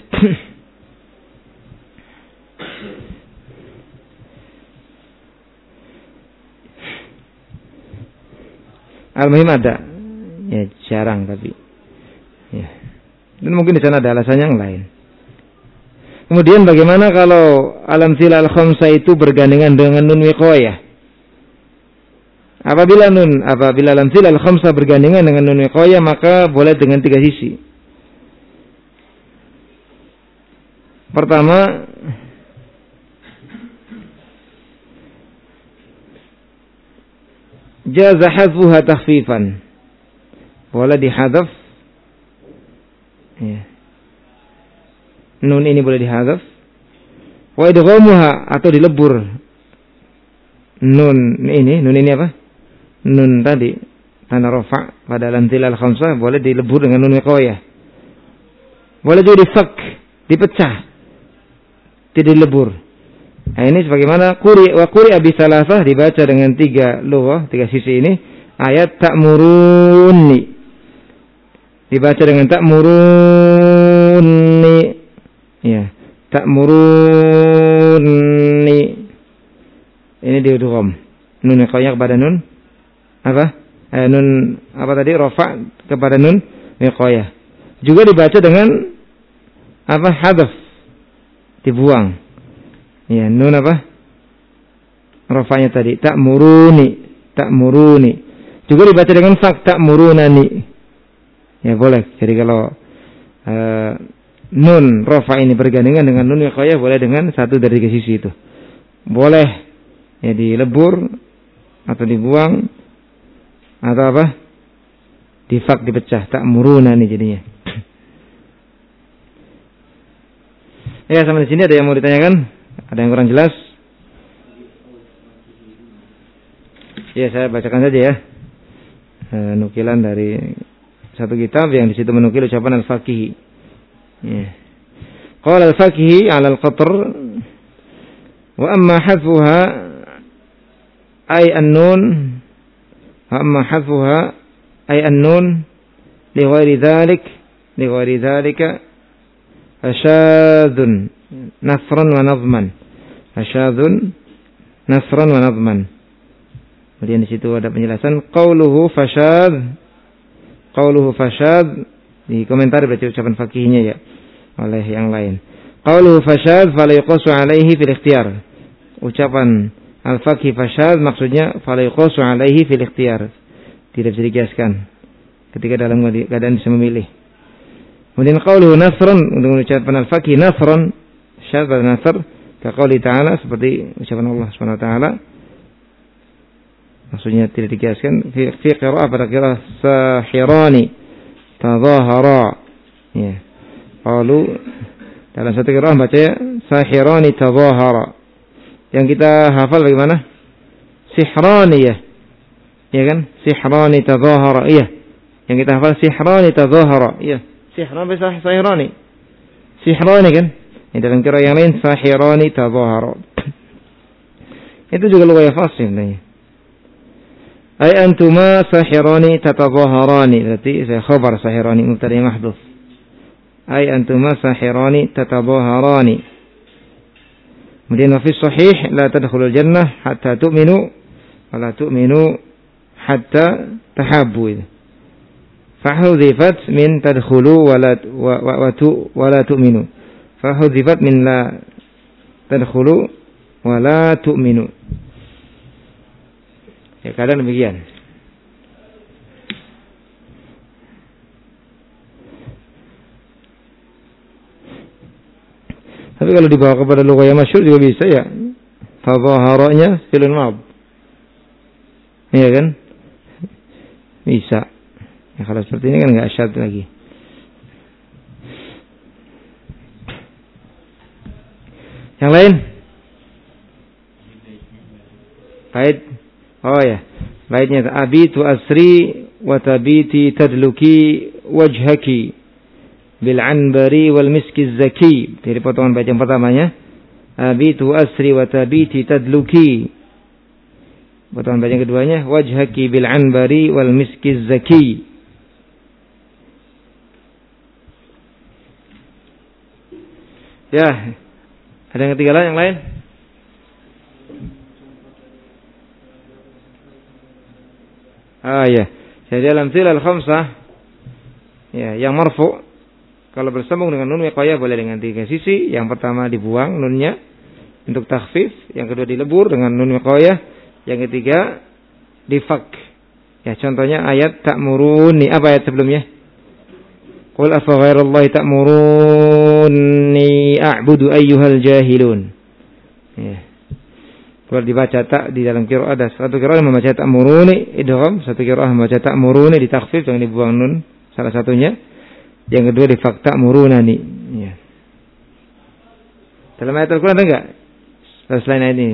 Al-muhim ada. Ya, jarang tapi. Ya. Dan mungkin di sana ada alasan yang lain. Kemudian bagaimana kalau al-amthil al-khamsah itu bergandengan dengan nun wiqayah? Apabila al-amthil al-khamsah bergandengan dengan nun wiqayah, maka boleh dengan 3 sisi. Pertama, jaza hadfuha takhfifan. Boleh dihadzaf. Ya. Nun ini boleh dihadzaf. Wa idghamuha atau dilebur. Nun ini apa? Nun tadi tanda rafa pada lamthil al-khamsah boleh dilebur dengan nun wiqayah. Boleh juga difak, dipecah. Tidak dilebur. Nah, ini sebagaimana quri abi salasah dibaca dengan 3 lughah, 3 sisi ini. Ayat ta'muruni dibaca dengan ta'muruni. Ya, ta'muruni. Ini diudgham. Nun wiqayah kepada nun apa? Nun apa tadi? Rafa kepada nun wiqayah. Juga dibaca dengan apa? Hadzaf. Dibuang. Ya, nun apa? Rafanya tadi ta'muruni. Juga dibaca dengan fak ta'murunani. Ya, boleh. Jadi kalau nun rafa ini bergandengan dengan nun wiqayah boleh dengan satu dari 3 sisi itu. Boleh ya dilebur atau dibuang atau apa? Difak, dipecah, ta'murunani jadinya. Ya, sampai di sini ada yang mau ditanyakan? Ada yang kurang jelas? Ya, saya bacakan saja ya. Nukilan dari satu kitab yang di situ menukil ucapan al-Faqihi. Ya. Qala al-Faqihi 'ala al-qatr wa amma hadfuha ay an-nun wa amma hadfuha ay an-nun li ghairi dhalika ashadun nasran wa nazman. Ashadun nasran wa nazman. Kemudian di situ ada penjelasan qauluhu fashad di komentar baca ucapan fakihnya ya oleh yang lain. Qauluhu fashad fala yuqasu alaihi fil ikhtiyar. Ucapan al-faqih fashad maksudnya fala yuqasu alaihi fil ikhtiyar. Tidak bisa dikiaskan ketika dalam keadaan bisa memilih. Kemudian qauluhu nasran untuk ucapan al-faqih nasran syad pada nasr kaqauli ta'ala seperti ucapan Allah Subhanahu wa taala. Maksudnya tidak dikiaskan fi qira'ah pada qira'ah sahirani tadhahara. Ya. Qalu dalam satu qira'ah baca sahirani tadhahara. Yang kita hafal bagaimana? Sihrani ya. Ya kan? Sihrani tadhahara. Iya. Yang kita hafal sihrani tadhahara. Iya. Sihran bisa sahirani. Sihrani kan? Dalam qira'ah yang lain sahirani tadhahara. Itu juga lughah fasih sebenarnya. Ay antuma sahirani tatadhaharani. Berarti saya khabar sahirani mubtada mahdhuf. Ay antuma sahirani tatadhaharani. Kemudian fi sahih la tadkhulul jannah hatta tu'minu wa la tu'minu hatta tahabbu. Fahudhifat min tadkhulu wa la tu'minu. Fahudhifat min la tadkhulu wa la tu'minu. Ya, kadang demikian. Tapi kalau dibawa kepada lughah yang masyhur juga bisa ya. Tadhaharanya fi'lun madh. Iya kan? Bisa. Ya, kalau seperti ini kan enggak syad lagi. Yang lain? Baik. Oh ya. Baiknya abitu asri wa tabiti tadluki wajhaki bil anbari wal miski zaki. Dari potongan bacaan pertamanya. Abitu asri wa tabiti tadluki. Potongan bacaan keduanya wajhaki bil anbari wal miski zaki. Ya. Ada yang ketiga yang lain? Ya. Jadi dalam tilal khamsah ya, yang marfu kalau bersambung dengan nun wiqayah boleh dengan 3 sisi. Yang pertama dibuang nunnya untuk takhfif, yang kedua dilebur dengan nun wiqayah, yang ketiga difak. Ya, contohnya ayat ta'muruni. Apa ayat sebelumnya? Qul afa ghairallahi ta'muruni a'budu ayyuhal jahilun. Ya. Kalau dibaca tak di dalam qiraah ada satu qiraah yang membaca ta'muruni idgham, satu qiraah membaca ta'muruni ditakhfif yang dibuang nun salah satunya. Yang kedua difak ta'murunani. Ya. Dalam ayat Al-Qur'an ada enggak? Selain ayat ini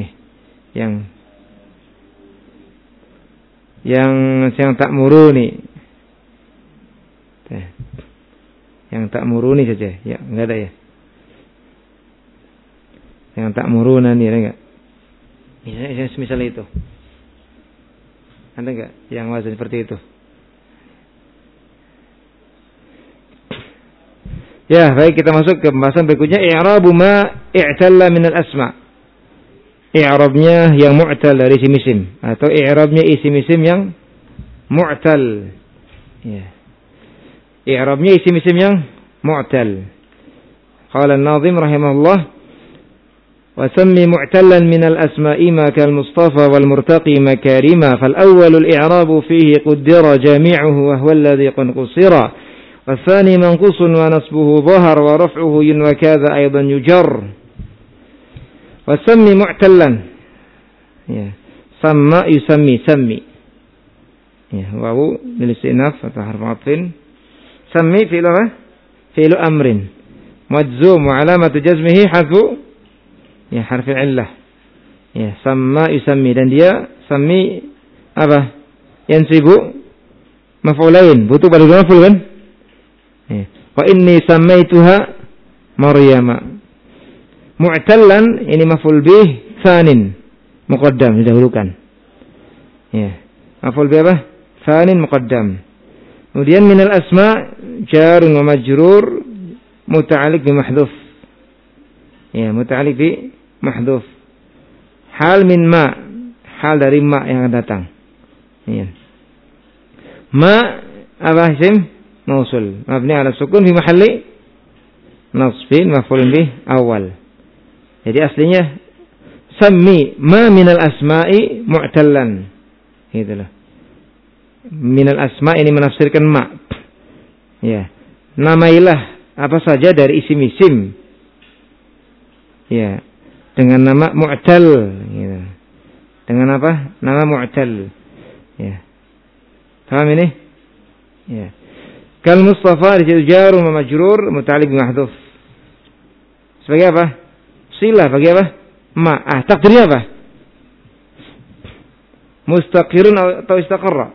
yang ta'muruni. Yang ta'muruni saja. Ya, enggak ada ya. Yang ta'murunani ada enggak? Ya, semisal itu. Ada enggak yang wazan seperti itu? Ya, baik, kita masuk ke pembahasan berikutnya. I'rabu ma i'talla min al-asma'. I'rabnya yang mu'tal dari isim isim atau i'rabnya isim isim yang mu'tal. Ya. I'rabnya isim isim yang mu'tal. Qala an-nazim rahimahullah وسمي معتلا من الأسماء ما كالمصطفى والمرتقي مكارما فالأول الإعراب فيه قدر جامعه وهو الذي قد قصر والثاني منقوص ونصبه ظهر ورفعه وكذا أيضا يجر وسمي معتلا سمى يسمي سمي واو للاستئناف atau حرف عطف سمي فعل أمر مجزوم وعلامة جزمه حذف harfi illah. Ya, sama yusammi, dan dia sammi apa? Yansibu maf'ulain, butuh pada dua maf'ul kan? Ya. Wa inni sammaituha Maryama. Mu'tallan ini maf'ul bih tsanin muqaddam didahulukan. Ya. Maf'ul bih apa? Tsanin muqaddam. Kemudian minal asma jarun wa majrur muta'alliq bi mahdhuf. Ya, muta'alliq bi mahdhuf. Hal min ma, hal dari ma yang akan datang. Ya. Ma apa isim mausul mabni ala sukun fi mahalli nasbin maf'ulun bih awal. Jadi aslinya sammi ma minal asma'i mu'tallan. Itulah. Minal asma' ini menafsirkan ma. Ya. Namailah apa saja dari isim-isim. Ya. Dengan nama mu'tal, gitu. Dengan apa? Nama mu'tal. Ya. Paham ini? Ya. Kal Mustafa disitu jarun wa majrur muta'alliq bi mahdhuf. Sebagai apa? Silah bagi apa? Ma. Takdirnya apa? Mustaqirun atau istaqarra?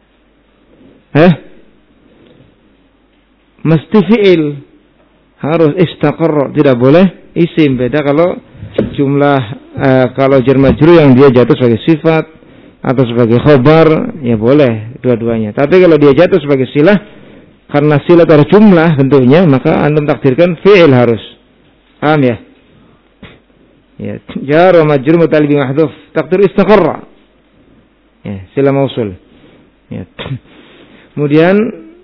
Mesti fi'il. Harus istaqarra, tidak boleh isim. Beda kalau jumlah kalau jar majrur yang dia jatuh sebagai sifat atau sebagai khobar, ya boleh dua-duanya. Tapi kalau dia jatuh sebagai silah, karena silah jumlah bentuknya, maka antum takdirkan fi'il harus. Paham ya? Ya, jar wa majrur muta'alliq bi mahdhuf, takdir istaqarra. Ya, silah mausul. Ya. Kemudian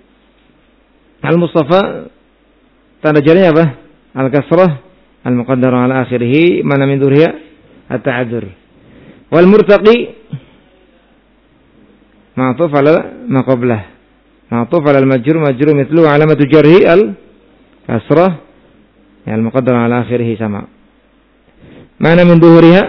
al-mustafa tanda jarnya apa? Al-kasrah al-muqaddarah ala akhirih, mana min dzurriya at-ta'adzur. Wal murtaqi ma'tuf ala ma qablah. Ma'tuf ala al-majrur majrur mithlu alamatu jarhi al-kasrah ya al-muqaddarah ala akhirih sama. Mana min dhuhuriha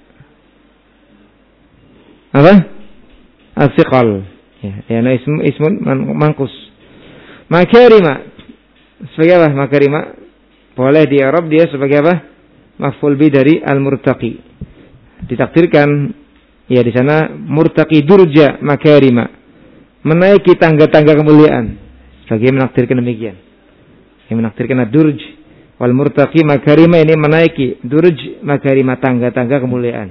apa? As-siqal. Ya, ismun manqus. Makarima sebagai apa? Makarima boleh di Arab dia sebagai apa? Maf'ul bi dari al-murtaqi. Ditakdirkan ya di sana murtaqi durja makarima, menaiki tangga-tangga kemuliaan. Sebagai menakdirkan demikian. Yang menakdirkan ad-durj wal murtaqi makarima, ini menaiki durj makarima, tangga-tangga kemuliaan.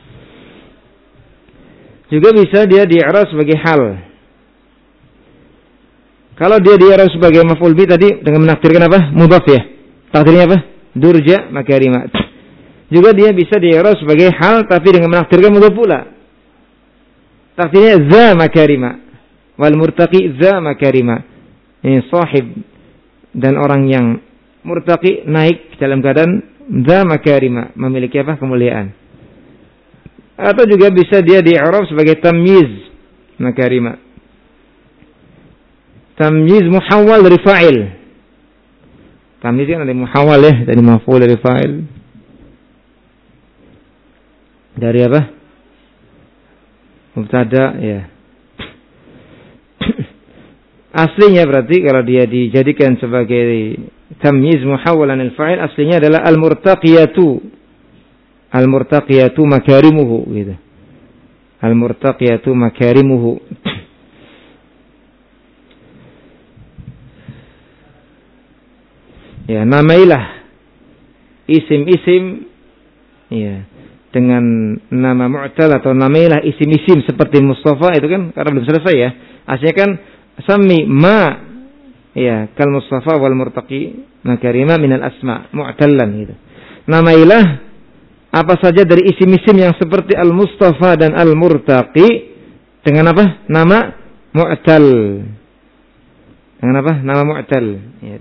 Juga bisa dia di Arab sebagai hal. Kalau dia di Arab sebagai maf'ul bi tadi dengan menakdirkan apa? Mudhaf ya. Takdirnya apa? Durja makarima. Juga dia bisa di Arab sebagai hal tapi dengan menakdirkan mudhaf pula. Takdirnya za makarima. Wal murtaqi za makarima. Ini sahib dan orang yang murtaqi naik dalam keadaan za makarima, memiliki apa? Kemuliaan. Atau juga bisa dia di Arab sebagai tamyiz makarima. Tamyiz muhawwal dari fa'il. Tamyiz kan ada muhawwal ya, dari maf'ul dari fa'il. Dari apa? Mubtada ya. Aslinya berarti kalau dia dijadikan sebagai tamyiz muhawwalan al-fa'il, aslinya adalah al-murtaqiyatu. Al-murtaqiyatu makarimuhu gitu. Al-murtaqiyatu makarimuhu. Ya, namailah isim-isim ya dengan nama mu'tal, atau namailah isim-isim seperti Mustafa, itu kan karena belum selesai ya. Aslinya kan sami ma ya kal Mustafa wal murtaqi makarima minal asma mu'tallan gitu. Namailah apa saja dari isim-isim yang seperti al-Mustafa dan al-Murtaqi dengan apa? Nama mu'tal. Dengan apa? Nama mu'tal. Ya.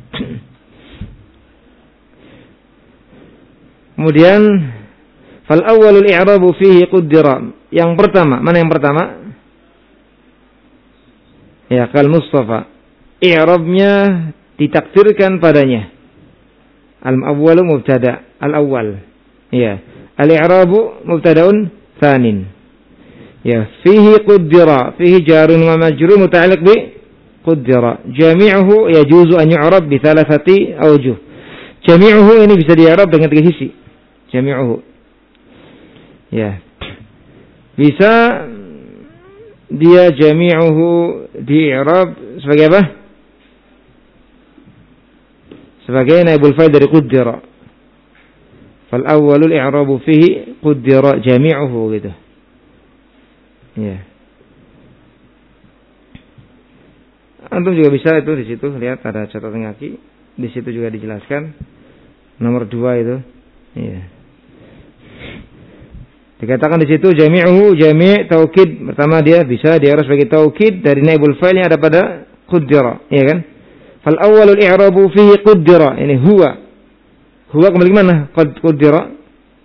Kemudian fal awwalul i'rabu fihi quddira. Yang pertama, mana yang pertama? Ya, kal Mustafa. I'rabnya ditakdirkan padanya. Al-awwalu mubtada, al-awwal. Ya. Al-i'rabu mubtada'un tsanin. Ya, fihi quddira, fihi jarun wa majrur muta'alliq bi quddira. Jami'uhu yajuzu an yu'rab bi thalathati awjuh. Jami'uhu ini bisa di'rab dengan 3 sisi. Jami'uhu. Ya. Bisa dia jami'uhu di'rab sebagai apa? Sebagai naibul fa'il dari quddira. Fal awwalul i'rabu fihi quddira jami'uhu gitu. Ya. Antum juga bisa itu di situ lihat ada catatan kaki, di situ juga dijelaskan nomor 2 itu. Ya. Dikatakan di situ jami'uhu jami' taukid, pertama dia bisa diarah sebagai taukid dari naibul fa'il yang ada pada quddira, ya kan? Fal awwalul i'rabu fihi quddira, ini huwa. Huwa kembali mana? Quddira.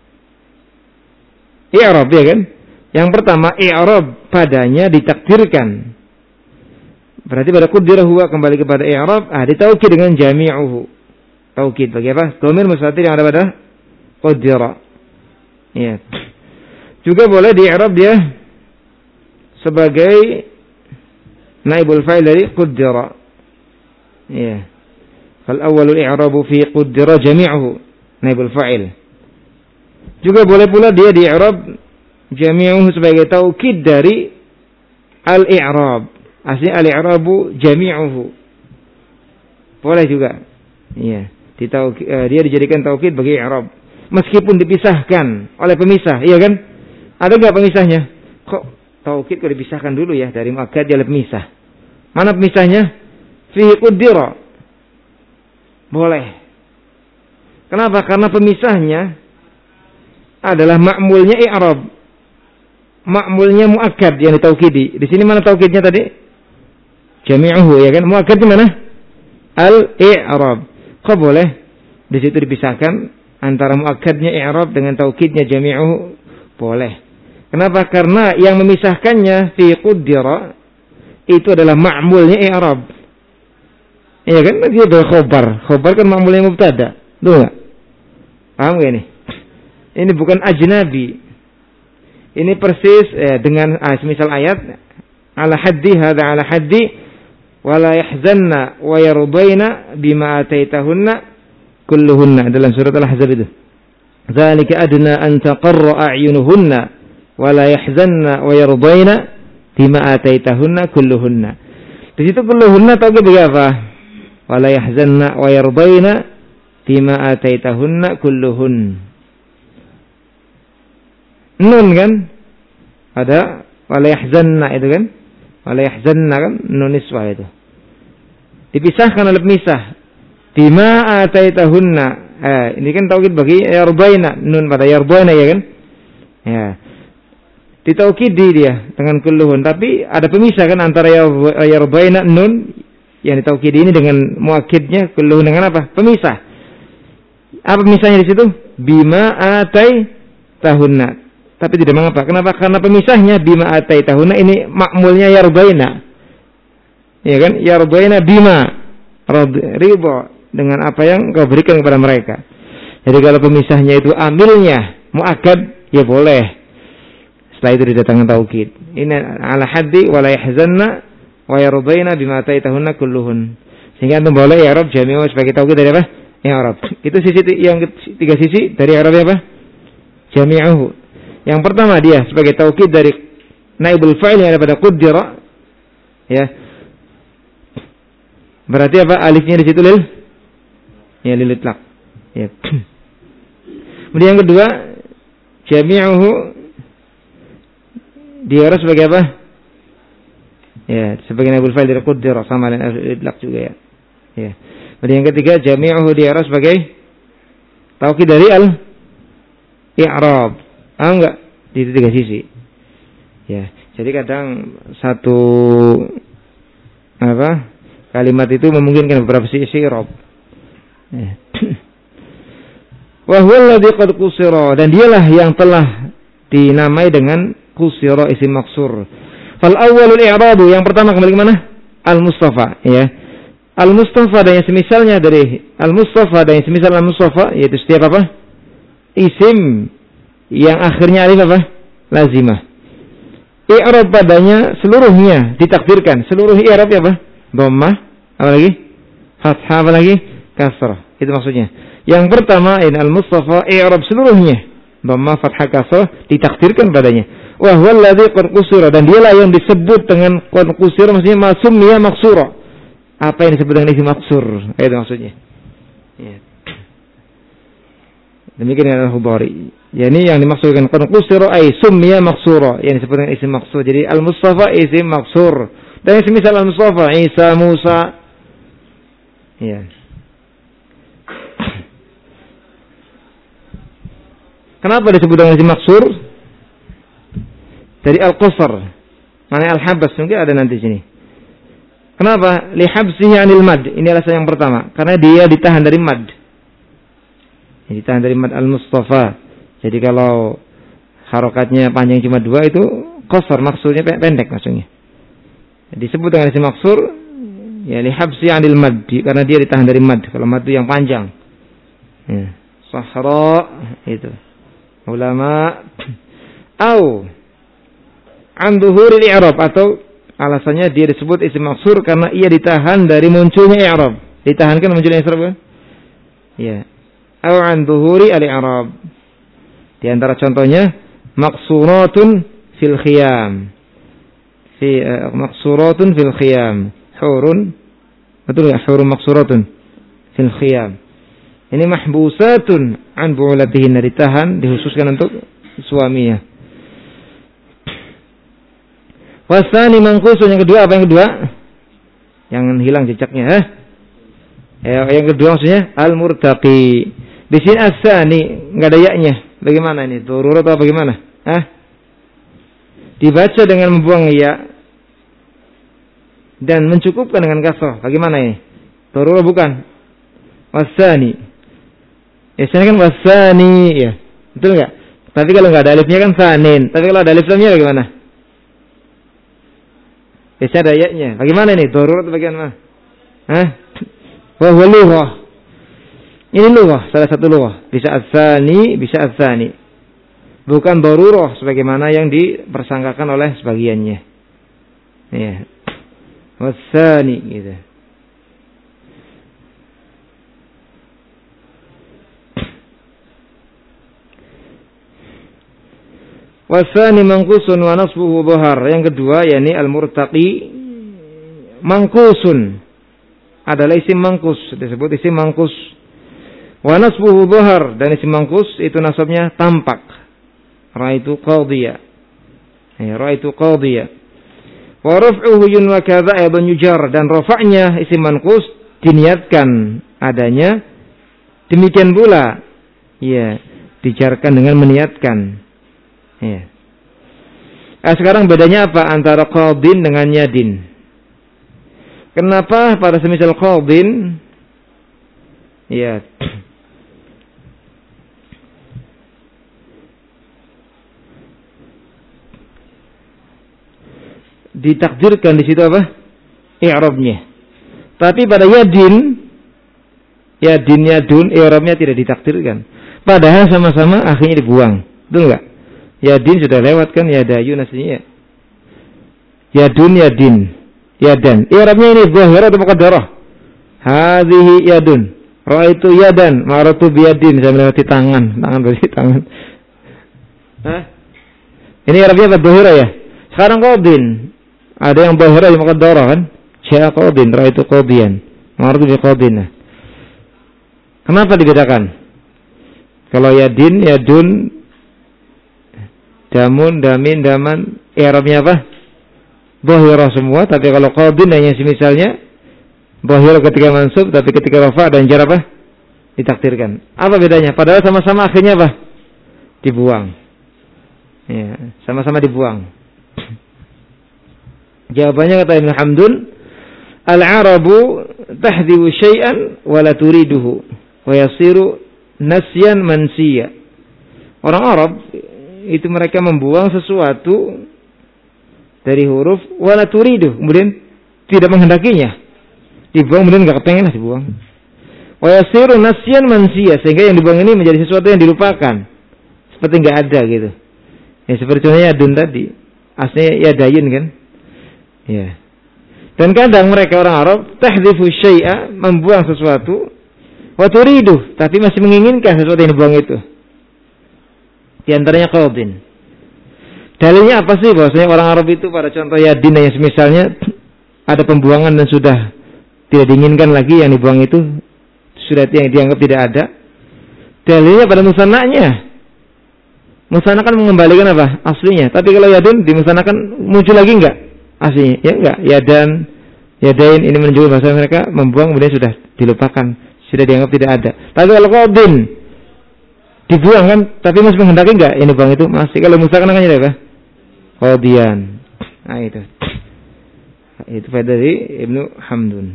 I'rab ya kan? Yang pertama i'rab padanya ditakdirkan. Berarti pada quddira huwa kembali kepada i'rab, ditaukid dengan jami'uhu. Taukid bagi apa? Dhamir mustatir yang ada pada quddira. Ya. Juga boleh di i'rab dia sebagai naibul fa'il dari quddira. Ya. Fal awwalul i'rabu fi quddira jami'uhu naibul fa'il. Juga boleh pula dia di i'rab jami'uhu sebagai taukid dari al-i'rab. Asli al-i'rabu jami'uhu. Boleh juga. Iya, dia dijadikan taukid bagi i'rab. meskipun dipisahkan oleh pemisah, iya kan? Ada enggak pemisahnya? Kok taukid kok dipisahkan dulu ya dari muakkad oleh pemisah? Mana pemisahnya? Fihi qaddara. Boleh. Kenapa? Karena pemisahnya adalah ma'mulnya i'rab. Ma'mulnya muakkad yang ditaukidi. Di sini mana taukidnya tadi? Jami'uhu, ya kan? Muakkad di mana? Al-i'rab. Kok boleh di situ dipisahkan antara muakkadnya i'rab dengan taukidnya jami'uhu? Boleh. Kenapa? Karena yang memisahkannya fi qaddara itu adalah ma'mulnya i'rab. Iya kan? Dia berkhobar. Khobar kan ma'mulnya mubtada. Tuh enggak? Paham gak ini? Ini bukan ajnabi. Ini persis dengan semisal ayat ala haddi hadza ala haddi wala yahzanna wa yardaina bima ataitahunna kulluhunna dalam surat Al-Ahzab itu. Dzalika adna an taqarra a'yunuhunna wala yahzanna wa yardaina bima ataitahunna kulluhunna. Di situ kulluhunna tahu apa? Wala yahzanna wa yardaina bima ataitahunna kulluhun. Nun kan? Ada wala yahzanna itu kan? Wala yahzanna kan nun niswah itu. Dipisahkan oleh pemisah. Bima ataitahunna. Ini kan taukid bagi yardaina, nun pada yardaina ya kan? Ya. Ditaukidi dia dengan kulluhun, tapi ada pemisah kan antara yardaina nun yang ditaukidi ini dengan muakkidnya kulluhun dengan apa? Pemisah. Apa pemisahnya di situ? Bima ataitahunna. Tapi tidak mengapa. Kenapa? Karena pemisahnya bima ataitahunna ini makmulnya yardaina. Ya kan? Yardaina bima ridha dengan apa yang kau berikan kepada mereka. Jadi kalau pemisahnya itu amilnya muakkad, ya boleh. Setelah itu didatangkan taukid. Ini ala haddi wala yahzanna wa yardaina bima ataitahunna kulluhun. Sehingga antum boleh i'rab jami'u sebagai taukid dari apa? I'rab. Itu sisi yang tiga sisi dari i'rabnya apa? Jami'uhu. Yang pertama dia sebagai taukid dari naibul fa'il yang ada pada qaddara. Ya. Berarti apa? Alifnya di situ lil? Ya, lil itlaq. Ya. Kemudian yang kedua, jami'uhu dia harus sebagai apa? Ya, sebagai naibul fa'il dari qaddara sama dengan itlaq juga ya. Ya. Kemudian yang ketiga, jami'uhu dia harus sebagai taukid dari al-i'rab. Enggak, di tiga sisi. Ya, jadi kadang satu kalimat itu memungkinkan beberapa sisi i'rab. Ya. Wa huwa alladhi qad qusira, dan dialah yang telah dinamai dengan qusira isim maksur. Fal awwalul i'rab, yang pertama kembali ke mana? Al-Mustafa, ya. Al-Mustafa dan yang semisalnya dari Al-Mustafa dan yang semisal Al-Mustafa, yaitu setiap apa? Isim yang akhirnya alif apa? Lazimah. I'rab padanya seluruhnya ditakdirkan. Seluruh i'rab apa? Dhammah, apa lagi? Fathah, apa lagi? Kasrah. Itu maksudnya. Yang pertama ini al-Mustafa, i'rab seluruhnya dhammah, fathah, kasrah ditakdirkan padanya. Wa huwa alladhi qad qusira, dan dialah yang disebut dengan qad qusira, maksudnya masummiya maksura. Apa yang disebut dengan isim maksur? Itu maksudnya. Ya. Demikian Al-Khudari. Ya, ini yang dimaksudkan qad qusira ay summiya maksura, yang disebut dengan isim maksur. Jadi al-Mustafa isim maksur. Dan yang semisal al-Mustafa Isa, Musa. Ya. Kenapa disebut dengan isim maksur? Dari al-qasr. Mana al-habas mungkin ada nanti sini. Kenapa? Li habsihi 'anil mad. Ini alasan yang pertama, karena dia ditahan dari mad. Ditahan dari mad al-Mustafa. Jadi kalau harokatnya panjang cuma 2 itu qasr, maksudnya pendek maksudnya. Disebut dengan isim maksur ya li habsi 'anil mad, karena dia ditahan dari mad. Kalau mad itu yang panjang. Ya. Sahra itu. Ulama au an dhuhuril i'rab, atau alasannya dia disebut isim maksur karena ia ditahan dari munculnya i'rab. Ditahankan munculnya i'rab kan? Ya. Au an dhuhuri al-i'rab. Di antara contohnya maqsuratun fil khiyam. Maqsuratun fil khiyam. Hurun. Betul ya? Hurun maqsuratun fil khiyam. Ini mahbusatun an bu'ulatihinna, ditahan, dikhususkan untuk suaminya. Wasani mangkusun, yang kedua apa yang kedua? Yang hilang jejaknya, yang kedua maksudnya al-murtaqi. Di sini asani enggak ada yaknya. Bagaimana ini? Darurat atau bagaimana? Dibaca dengan membuang ya dan mencukupkan dengan kasrah. Bagaimana ini? Darurat bukan? Wasani. Sini kan wasani, ya. Betul enggak? Tapi kalau enggak ada alifnya kan sanin. Tapi kalau ada alif lamnya bagaimana? Ada ayatnya. Bagaimana ini? Darurat atau bagaimana? Wah, lughah. Ini lughah, salah satu lughah. Bisa as-sani, bisa as-sani. Bukan darurah sebagaimana yang dipersangkakan oleh sebagiannya. Ya. Was-sani gitu. Wasani mangkusun wa nasbuhu dhahar. Yang kedua yakni al-murtaqi mangkusun adalah isim mangkus, disebut isim mangkus. Wa nasbuhu dhahar, dan isim mangkus itu nasabnya tampak. Ra'aitu qadhiya. Ra'aitu qadhiya. Wa raf'uhu yunwa kadza aidan yujar, dan rafa'nya isim mangkus diniatkan adanya, demikian pula ya dijarkan dengan meniatkan. Ya. Sekarang bedanya apa antara qadin dengan yadin? Kenapa pada semisal qadin ya ditakdirkan di situ apa? I'rabnya. Tapi pada yadin yadun, i'rabnya tidak ditakdirkan. Padahal sama-sama akhirnya dibuang. Betul enggak? Yadin sudah lewat kan, yadayun aslinya. Yadun, yadin, yadan. I'rabnya ini zahirah atau muqaddarah? Hadhihi yadun. Ra'aitu yadan, maratu biyadin, saya melewati tangan berarti tangan. Ini i'rabnya apa? Zahirah ya. Sekarang qadin. Ada yang zahirah yang muqaddarah kan? Sya'a qadin, ra'aitu qadiyan. Maratu bi qadin. Kenapa dibedakan? Kalau yadin, yadun, damun, damin, daman, i'rabnya apa? Dhahirah semua. Tapi kalau qadin hanya misalnya dhahirah ketika mansub, tapi ketika rafa' dan jar apa? Ditakdirkan. Apa bedanya? Padahal sama-sama akhirnya apa? Dibuang. Ya, sama-sama dibuang. Jawabannya kata Ibnu Hamdun, al-arabu tahdhibu syai'an wa la turiduhu wa yasiru nasyan mansiya. Orang Arab itu mereka membuang sesuatu dari huruf wala turidu, kemudian tidak menghendakinya, dibuang kemudian enggak kepengen dibuang. Wa yasiru nasyan mansiya, sehingga yang dibuang ini menjadi sesuatu yang dilupakan, seperti enggak ada gitu. Ya seperti contohnya yadun tadi, aslinya yadayun kan. Ya. Dan kadang mereka orang Arab tahdhifu syai'a, membuang sesuatu, wa turidu, tapi masih menginginkan sesuatu yang dibuang itu. Di antaranya qadin. Dalilnya apa sih bahwasanya orang Arab itu pada contoh yadin yang semisalnya ada pembuangan dan sudah tidak diinginkan lagi, yang dibuang itu sudah yang dianggap tidak ada. Dalilnya pada musanna'nya. Musanna kan mengembalikan apa? Aslinya. Tapi kalau yadun dimusanakan muncul lagi enggak? Aslinya. Ya enggak. Yadan, yadain, ini menunjukkan bahasa mereka membuang kemudian sudah dilupakan, sudah dianggap tidak ada. Tapi kalau qadin dibuang kan, tapi masih menghendaki enggak ini buang itu? Masih. Kalau musanna kan apa? Qadiyan. Nah itu. Itu faedah dari Ibnu Hamdun.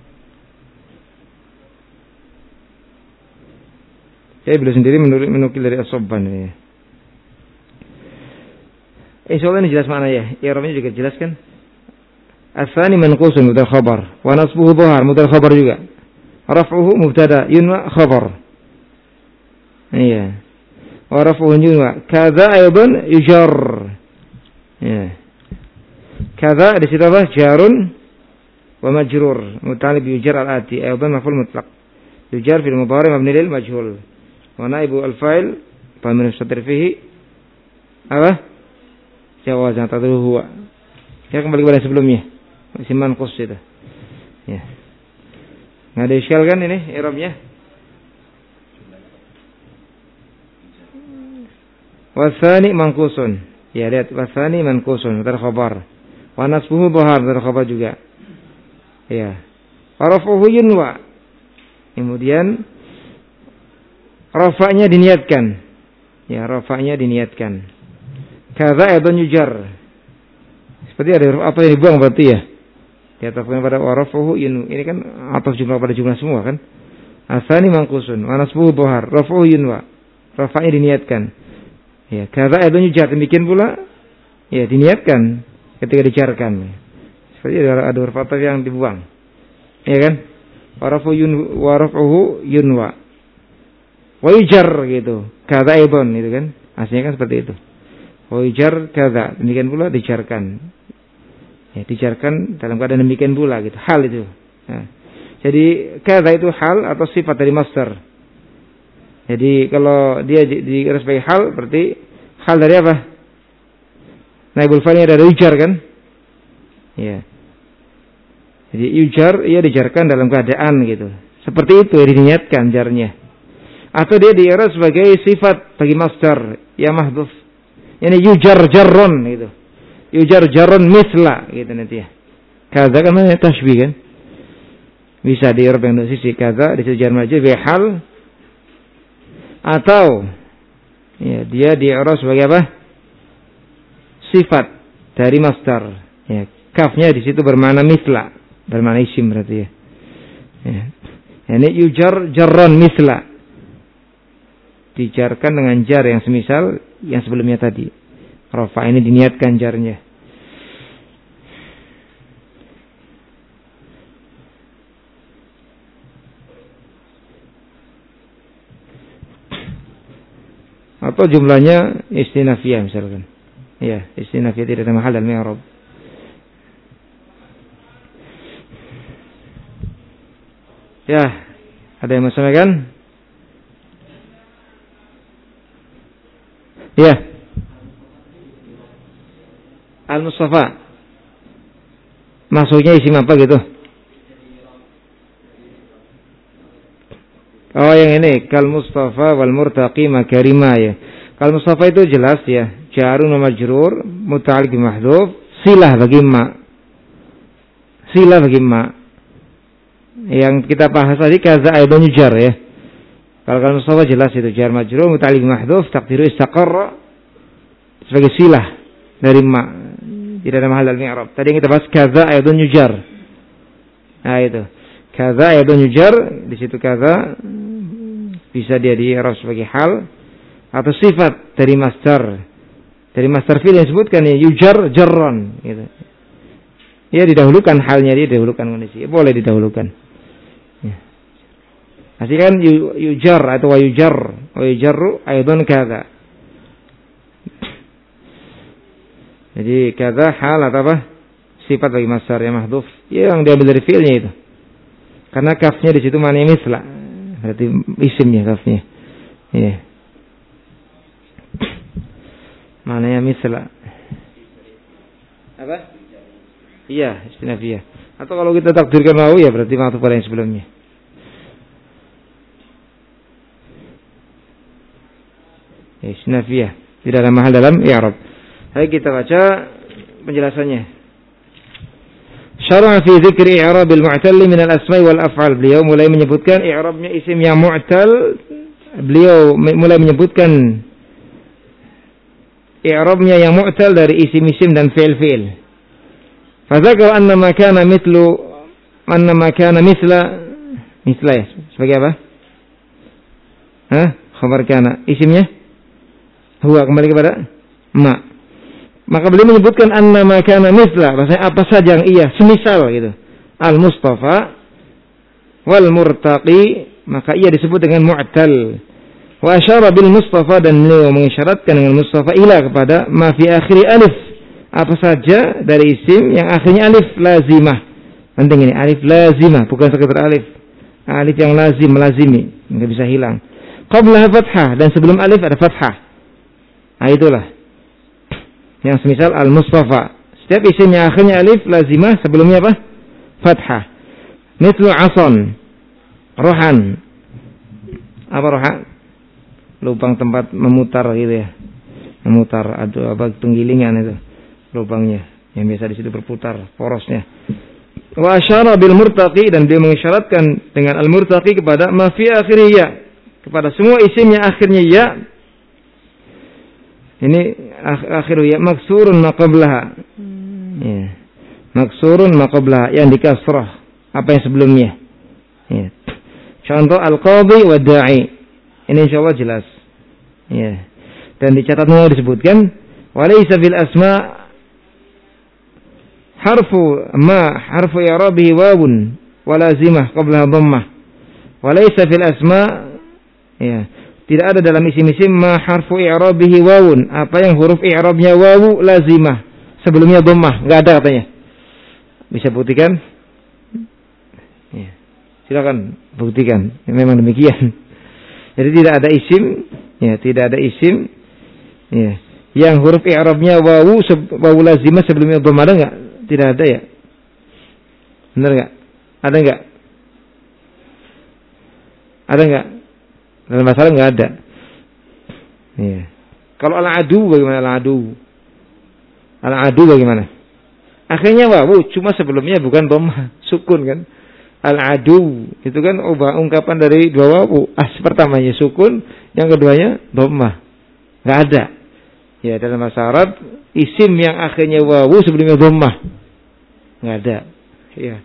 Saya beliau sendiri menukil dari As-Sabban ya. Insyaallah ini jelas mana ya? I'rabnya juga jelas kan? As-sani manqusun mubtada khabar, wa nasbuhu dhahar mubtada khabar juga. Raf'uhu mubtada yunwa khabar. Iya. Wa raf'uhu yunwa kadza aidan yujar. Ya. Kadza di situ apa? Jarun wa majrur. Muta'alliq bi yujar al-ati aidan maf'ul mutlaq. Yujar fil mudhari' mabni lil majhul. Wa naibu al-fa'il dhamir mustatir fihi apa? Jawazan tadru huwa. Ya kembali kepada sebelumnya. Masih manqus itu. Ya. Enggak ada iskal kan ini i'rabnya? Wasani mankusun. Ya, lihat wasani mankusun mubtada khabar. Wa nasbuhu dhahar mubtada khabar juga. Ya. Rafuhu yunwa. Kemudian rafa'nya diniatkan. Ya, rafa'nya diniatkan. Kadza aidan yujar. Seperti ada huruf ataf yang dibuang berarti ya. Diatafkan pada rafuhu yunwa. Ini kan ataf jumlah pada jumlah semua kan? Asani mangkusun, wa nasbuhu dhahar, rafuhu yunwa. Rafa'nya diniatkan. Ya, kadza aidan yujar. Demikian pula ya diniatkan ketika dijarkan. Seperti ada huruf ataf yang dibuang. Ya kan? Wa rafuhu yunwa. Wa yujar gitu. Kadza aidan itu kan. Aslinya kan seperti itu. Wa yujar kadza. Demikian pula dijarkan. Ya, dijarkan dalam keadaan demikian pula gitu. Hal itu. Nah, jadi kadza itu hal atau sifat dari masdar. Jadi kalau dia dikira sebagai hal berarti hal dari apa? Naibul fa'ilnya dari yujar kan? Ya. Jadi yujar ia dijarkan dalam keadaan gitu. Seperti itu yang diniatkan jarnya. Atau dia dikira sebagai sifat bagi masdar ya mahdhuf. Yani yujar jarron gitu. Yujar jarron misla gitu nanti ya. Kadza kan namanya tasbih kan? Bisa di i'rab yang sisi kadza di sisi jar majrur bi hal atau ya dia di i'rab sebagai apa? Sifat dari masdar. Ya, kafnya di situ bermakna misla, bermakna isim berarti ya. Ya. Yani yujar jarron misla. Dijarkan dengan jar yang semisal yang sebelumnya tadi. Rafa ini diniatkan jarnya. Atau jumlahnya istinafiyah misalkan. Ya, istinafiyah tidak ada mahal dalam i'rab. Ya, ada yang mau sampaikan? Ya. Al-Mustafa. Maksudnya isim apa gitu? Oh yang ini kal Mustafa wal murtaqi makarima ya. Kal Mustafa itu jelas ya. Jarun wa majrur muta'alliq bi mahdhuf silah bagi ma. Silah bagi ma. Yang kita bahas tadi kadza aidan yujar ya. Kalau kal Mustafa jelas itu jar majrur muta'alliq bi mahdhuf taqdiru istaqarra sebagai silah dari ma. Tidak ada mahal dalam i'rab. Tadi yang kita bahas kadza aidan yujar. Nah itu. Kadza aidan yujar, di situ kadza bisa dia di i'rab sebagai hal atau sifat dari masdar. Dari masdar fi'il yang disebutkan ya yujar jarran gitu. Ya didahulukan halnya, dia didahulukan kondisi. Boleh didahulukan. Ya. Artinya kan yujar atau wa yujarru aidan kadza. Jadi kadza hal atau apa? Sifat bagi masdar yang mahdhuf yang diambil dari fi'ilnya itu. Karena kafnya di situ maknanya misla. Berarti isimnya kafnya. Iya. Maknanya misla. Apa? Iya, istinafiyah. Atau kalau kita takdirkan mau ya berarti maksud pada yang sebelumnya. Istinafiyah. Tidak ada mahal dalam i'rab. Ayo kita baca penjelasannya. Syarah fi dzikri i'rabil mu'tal min al-asma' wal af'al. Beliau mulai menyebutkan i'rabnya isim yang mu'tal. Beliau mulai menyebutkan i'rabnya yang mu'tal dari isim-isim dan fi'il-fi'il. Fa dzakara anna ma kana misla ya. Sebagai apa? Khabar kana. Isimnya huwa kembali kepada ma. Maka beliau menyebutkan anna ma kana misla, maksudnya apa saja yang ia semisal gitu. Al-Mustafa wal murtaqi, maka ia disebut dengan mu'tal. Wa asyara bil Mustafa, dan beliau mengisyaratkan dengan Mustafa ila kepada ma fi akhiri alif, apa saja dari isim yang akhirnya alif lazimah. Penting ini, alif lazimah, bukan sekedar alif. Alif yang lazim, melazimi, enggak bisa hilang. Qablaha fathah, dan sebelum alif ada fathah. Nah itulah yang semisal al-Mustafa. Setiap isim yang akhirnya alif lazimah, sebelumnya apa? Fathah. Mithlu asan, rohan. Apa rohan? Lubang tempat memutar gitu ya. memutar, ada apa penggilingan itu lubangnya yang biasa di situ berputar porosnya. Wa asyara bil murtaqi, dan dia mengisyaratkan dengan al murtaqi kepada ma fi akhirih ya, kepada semua isim yang akhirnya ya. Ini akhiru ya maksurun ma qablaha. Ya. Maksurun ma qablaha, yang dikasrah apa yang sebelumnya. Ya. Contoh al-qadhi wa da'i. Ini insyaallah jelas. Ya. Dan di catatannya disebutkan walaysa fil asma' harfu i'rabihi wawun wa lazimah qablaha dhammah. Walaysa fil asma' ya, tidak ada dalam isim-isim ma harfu i'rabihi wawun, apa yang huruf i'rabnya wawu lazimah sebelumnya dhammah, enggak ada katanya. Bisa buktikan? Ya. Silakan buktikan. Ya, memang demikian. Jadi tidak ada isim, ya, tidak ada isim, ya, yang huruf i'rabnya wawu lazimah sebelumnya dhammah, ada enggak? Tidak ada ya. Benar enggak? Ada enggak? Ada enggak? Dalam masalah enggak ada. Ya. Kalau al-adu bagaimana al-adu? Al-adu bagaimana? Akhirnya wawu, cuma sebelumnya bukan dhammah, sukun kan? Al-adu itu kan ungkapan dari dua wawu. Pertamanya sukun, yang keduanya dhammah. Enggak ada. Ya, dalam bahasa Arab isim yang akhirnya wawu sebelumnya dhammah enggak ada. Ya.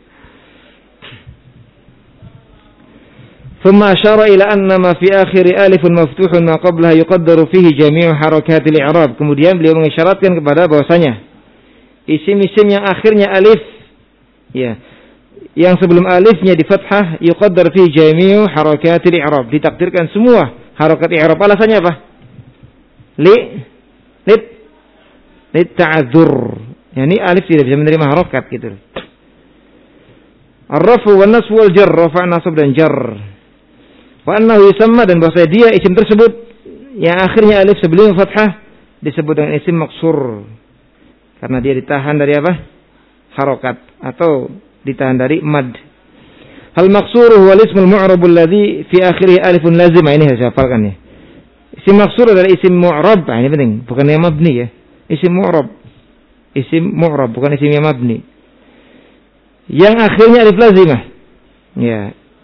Thumma asyara ila anna ma fi akhir alifun maftuhun ma qablaha yuqaddaru fihi jami'u harakatil i'rab. Kemudian beliau mengisyaratkan kepada bahwasanya isim-isim yang akhirnya alif, ya, yang sebelum alifnya di fathah, yuqaddar fihi jami'u harakatil i'rab, ditakdirkan semua harakat i'rab. Alasannya apa? Lit ta'adzur. Yani alif tidak bisa menerima harakat gitu. Ar-rafu wan nasb wal jar, rafa' nasab dan jar. Wa annahu yusamma, dan bahwasanya dia isim tersebut yang akhirnya alif sebelum fathah disebut dengan isim maksur. Karena dia ditahan dari apa? Harakat atau ditahan dari mad. Hal maksur huwa ismul mu'rab alladhi fi akhirih alifun lazimah. Ini saya hafalkan ya. Isim maksur adalah isim mu'rab. Ini penting, bukan yang mabni ya. Isim mu'rab. Isim mu'rab, bukan isim yang mabni. Yang akhirnya alif lazimah. Ya.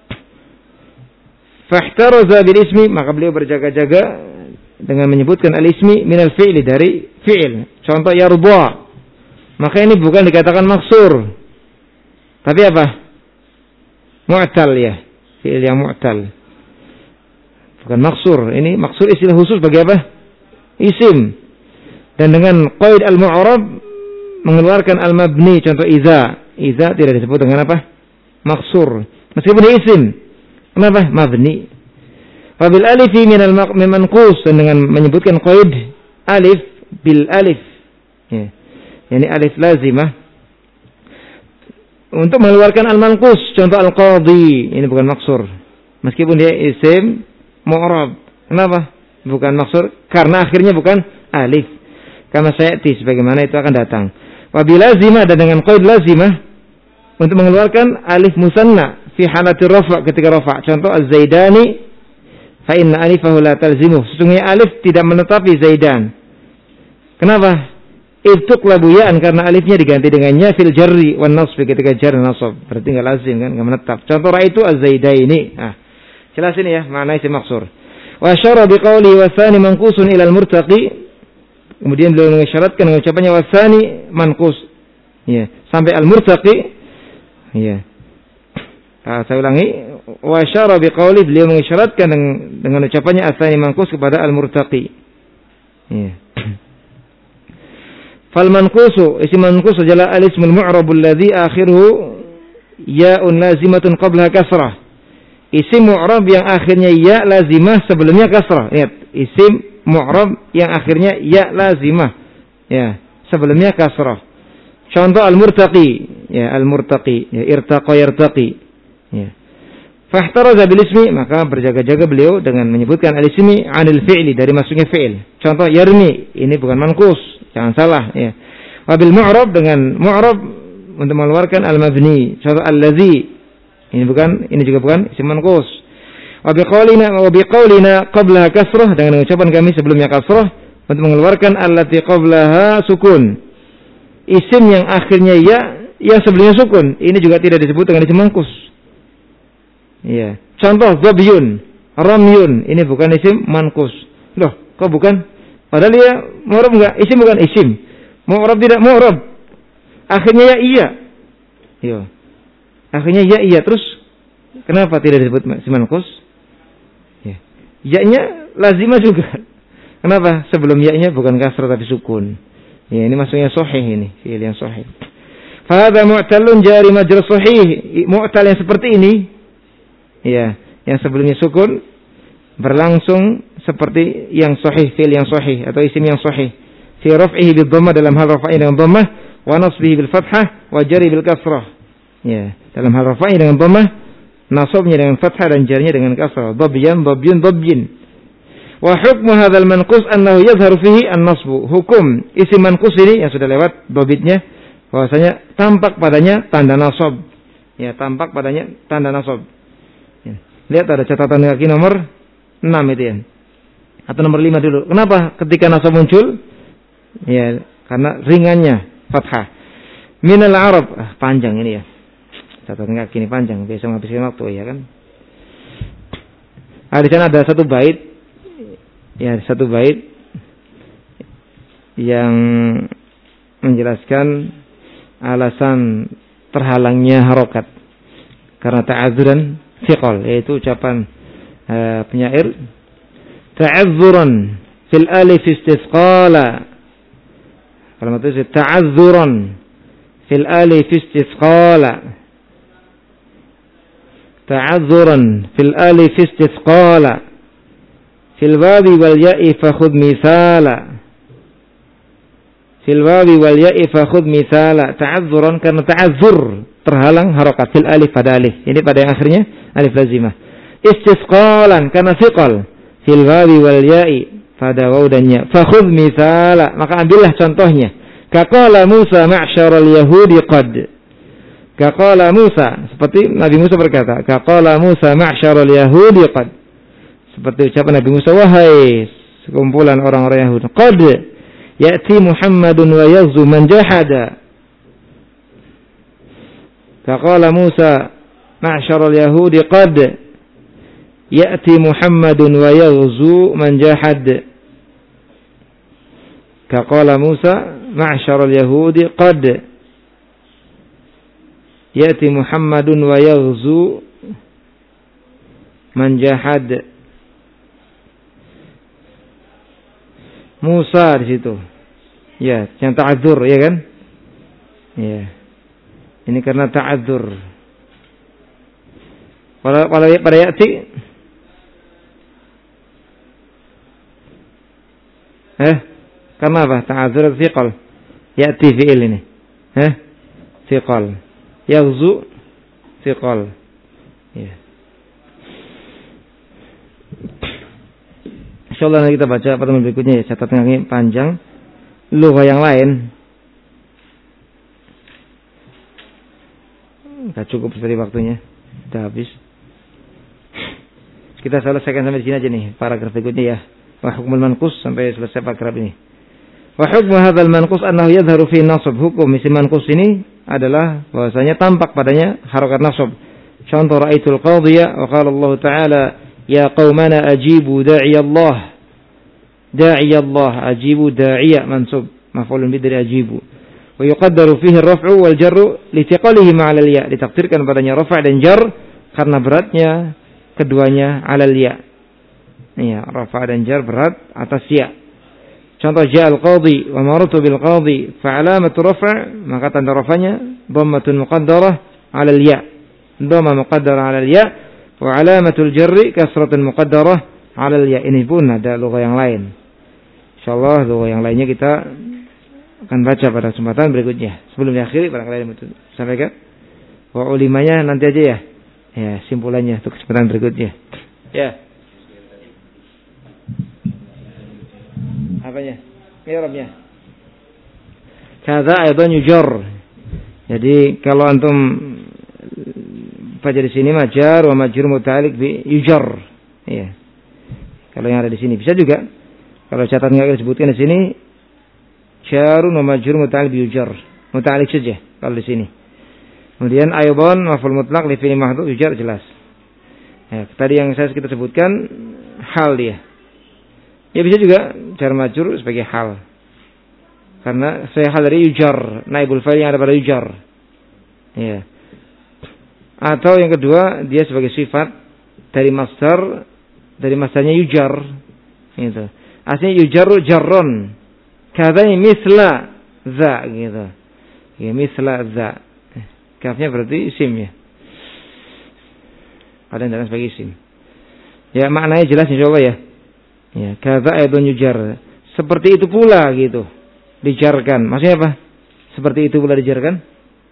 Fahtaraza bil ismi, maka beliau berjaga-jaga dengan menyebutkan al-ismi minal fi'li, dari fi'il. Contoh yarda. Maka ini bukan dikatakan maksur. Tapi apa? Mu'tal ya. Fi'il yang mu'tal. Bukan maksur. Ini maksur istilah khusus bagi apa? Isim. Dan dengan qaid al-mu'rab mengeluarkan al-mabni. Contoh iza. Iza tidak disebut dengan apa? Maksur. Meskipun dia isim. Kenapa? Mabni. Wabil alifi minal manqus, dan dengan menyebutkan qaid alif bil alif. Ya. Yani alif lazimah. Untuk mengeluarkan al-manqus. Contoh al-qadhi. Ini bukan maksur. Meskipun dia isim mu'rab. Kenapa? Bukan maksur. Karena akhirnya bukan alif. Kama sayati, sebagaimana itu akan datang. Wabil lazimah, dan dengan qaid lazimah untuk mengeluarkan alif musanna fi halati rafa', ketika rafa'. Contoh az-zaidani fa inna alifahu la talzimuh. Sesungguhnya alif tidak menetapi zaidan. Kenapa? Ibtuqlabu ya'an, karena alifnya diganti dengannya fil jarri wan nasb, ketika jar dan nasab. Berarti enggak lazim kan, enggak menetap. Contoh ra'aitu az-zaidaini. Jelas ini ya makna isim maksur. Wa asyara biqauli wa tsani manqusun ila al-murtaqi. Kemudian beliau mengisyaratkan dengan ucapannya wa tsani manqus. Ya, sampai al-murtaqi. Ya. Saya ulangi, wa asyara biqauli, beliau mengisyaratkan dengan ucapannya as-tsani manqus kepada al-murtaqi. Ya. Fal manqusu, isim manqus adalah al-ismul mu'rabul ladzi akhiruhu ya'un lazimatun qabla kasrah. Isim mu'rab yang akhirnya ya lazimah sebelumnya kasrah. Lihat, isim mu'rab yang akhirnya ya lazimah, ya, sebelumnya kasrah. Contoh al-murtaqi, ya, al-murtaqi, ya, irtaqa yartaqi, ya. Fahtaraza bil ismi, maka berjaga-jaga beliau dengan menyebutkan al-ismi anil fi'li, dari masuknya fi'il. Contoh yarmi, ini bukan manqus, jangan salah ya. Wabil mu'rab, dengan mu'rab untuk mengeluarkan al-mabni. Contoh allazi, ini juga bukan isim manqus. Wa biqaulina qabla kasrah, dengan ucapan kami sebelumnya kasrah, untuk mengeluarkan allati qablaha sukun. Isim yang akhirnya ya, yang sebelumnya sukun, ini juga tidak disebut dengan isim manqus. Iya. Contoh dhabyun, ramyun, ini bukan isim manqus. Loh, kok bukan? Padahal dia mu'rab enggak? Isim bukan isim. Mu'rab tidak mu'rab. Akhirnya ya iya. Iya. Akhirnya ya iya, terus kenapa tidak disebut isim manqus? Ya. Ya-nya lazimah juga. Kenapa? Sebelum ya-nya bukan kasrah tapi sukun. Ya, ini maksudnya sahih ini, fi'il yang sahih. Fa hadza mu'talun jari majra sahih. Mu'tal yang seperti ini, ya, yang sebelumnya sukun berlangsung seperti yang sahih, fi'il yang sahih atau isim yang sahih. Fi raf'ihi bil dhammah, dalam hal rafa'nya dengan dhammah, wa nasbihi bil fathah, wa jari bil kasrah. Ya, dalam hal rafa'nya dengan dhammah, nasabnya dengan fathah dan jarinya dengan kasrah. Dhabyan, dhabyun, dhabyin. Wa hukmu hadzal manqus annahu yadhharu fihi an-nasbu. Hukum isim manqus ini yang sudah lewat dhabitnya, bahwasanya tampak padanya tanda nasab. Ya, tampak padanya tanda nasab. Ya. Lihat ada catatan kaki nomor 6 itu ya. Atau nomor 5 dulu. Kenapa ketika nasab muncul? Ya, karena ringannya fathah. Minal Arab, panjang ini ya. Catatan kaki ini panjang, biasa menghabiskan waktu ya kan. Di sana ada satu bait. Ya, satu bait yang menjelaskan alasan terhalangnya harokat karena ta'adzuran thiqal, yaitu ucapan penyair ta'adzuran fil alif istisqala. Kalau itu ta'adzuran fil alif istisqala, ta'adzuran fil alif istisqala, fil wawi wal ya'i fakhudh misala. Fil wawi wal ya'i fakhudh misala. Ta'adzuran karena ta'adzur, terhalang harokat, fil alif pada alif. Ini pada yang akhirnya alif lazimah. Istisqalan karena thiqal, fil wawi wal ya'i pada waw dan ya. Fakhudh misala, maka ambillah contohnya. Kaqala Musa ma'syaral yahudi qad. Kaqala Musa, seperti Nabi Musa berkata, Kaqala Musa ma'syaral yahudi qad. Seperti ucapan Nabi Musa, wahai sekumpulan orang-orang Yahudi, qad ya'ti Muhammadun wa yaghzu man jahada. Faqala Musa ma'syaral yahudi qad ya'ti Muhammadun wa yaghzu man jahad. Faqala Musa ma'syaral yahudi qad ya'ti Muhammadun wa yaghzu man jahad. Musa di situ. Ya, yang ta'adzur, ya kan? Ya. Ini karena ta'adzur. Pada ya'ti karena apa? Ta'adzur thiqal. Ya'ti fi'il ini. Thiqal. Yaghzu thiqal. Ya. Insyaallah nanti kita baca pertemuan berikutnya ya, catatan kaki panjang. Lughah yang lain enggak cukup seperti waktunya, sudah habis. Kita selesaikan sampai di sini aja nih paragraf berikutnya ya. Wa hukmul manqus, sampai selesai paragraf ini. Wa hukmu hadzal manqus annahu yadhharu fi nasab. Hukum isim manqus ini adalah bahwasanya tampak padanya harokat nasab. Contoh ra'aitul qadhiya wa qala Allah Ta'ala ya qaumana ajibu da'i Allah. Da'i Allah, ajibu da'iya mansub, maf'ulun bi dari ajibu. Wa yuqaddaru fihi ar-raf'u wal jarru li thiqalihi ma'al ya. Ditakdirkan padanya rafa' dan jar karena beratnya keduanya 'alal ya. Ya, rafa' dan jar berat atas ya. Contoh ja'al qadhi wa maratu bil qadhi fa 'alamatu raf', maka tanda rafa'nya dhammatun muqaddarah 'alal ya. Dhamma muqaddarah 'alal ya. Wa alamatul jarri kasratun muqaddarah 'alal ya. Ini pun ada lughah yang lain. Insyaallah lughah yang lainnya kita akan baca pada kesempatan berikutnya. Sebelum diakhiri barangkali yang sampaikan. Wa ulimanya nanti aja ya. Ya, simpulannya untuk kesempatan berikutnya. Ya. Apanya? Mi'rabnya. Kadza aidan yujar. Jadi kalau antum baca di sini majar wa majrur muta'alliq bi yujar. Iya. Kalau yang ada di sini bisa juga Kalau catatan enggak disebutkan di sini jarun wa majrur muta'alliq bi yujar. Muta'alliq saja kalau di sini. Kemudian aydan maf'ul mutlaq li fi'il mahdhuf yujar jelas. Ya, tadi yang kita sebutkan hal dia. Ya bisa juga jar majrur sebagai hal. Karena saya hal dari yujar, naibul fa'il yang ada pada yujar. Ya. Atau yang kedua dia sebagai sifat dari masdarnya yujar. Gitu. Aslinya yujarru jarron. Kadzani misla za gitu. Ya misla za. Kafnya berarti isim ya. Ada yang datang sebagai isim. Ya maknanya jelas insyaallah ya. Ya, kadza aidun yujar. Seperti itu pula gitu. Dijarkan. Maksudnya apa? Seperti itu pula dijarkan?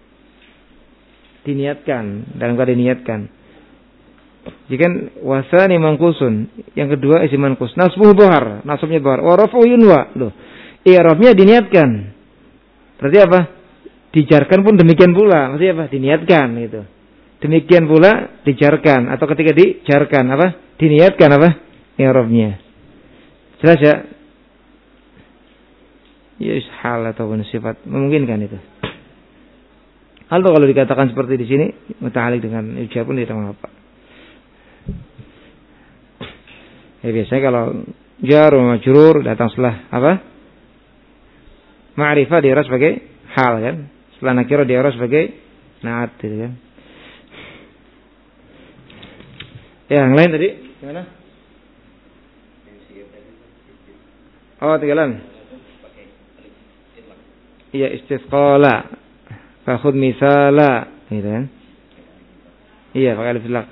Diniatkan, dalam keadaan diniatkan. Jika wasani mangkusun, yang kedua isim manqus. Nasbuhu dhahar, nasabnya dhahar. Wa rafu yunwa. Loh. I'rabnya diniatkan. Berarti apa? Dijarkan pun demikian pula. Maksudnya apa? Diniatkan gitu. Demikian pula dijarkan atau ketika dijarkan apa? Diniatkan apa? I'rabnya. Jelas ya? Ya hal ataupun sifat memungkinkan itu. Hal kalau dikatakan seperti di sini muta'alliq dengan ijab pun tidak mengapa. Ya biasanya kalau jar wa majrur datang setelah apa? Ma'rifah diarah sebagai hal kan? Setelah nakirah diarah sebagai na'at gitu kan. Ya, yang lain tadi gimana? Oh, tinggalan. Iya, istisqala. Fakhud misala, gitu kan? Iya, pakai alif itlaq.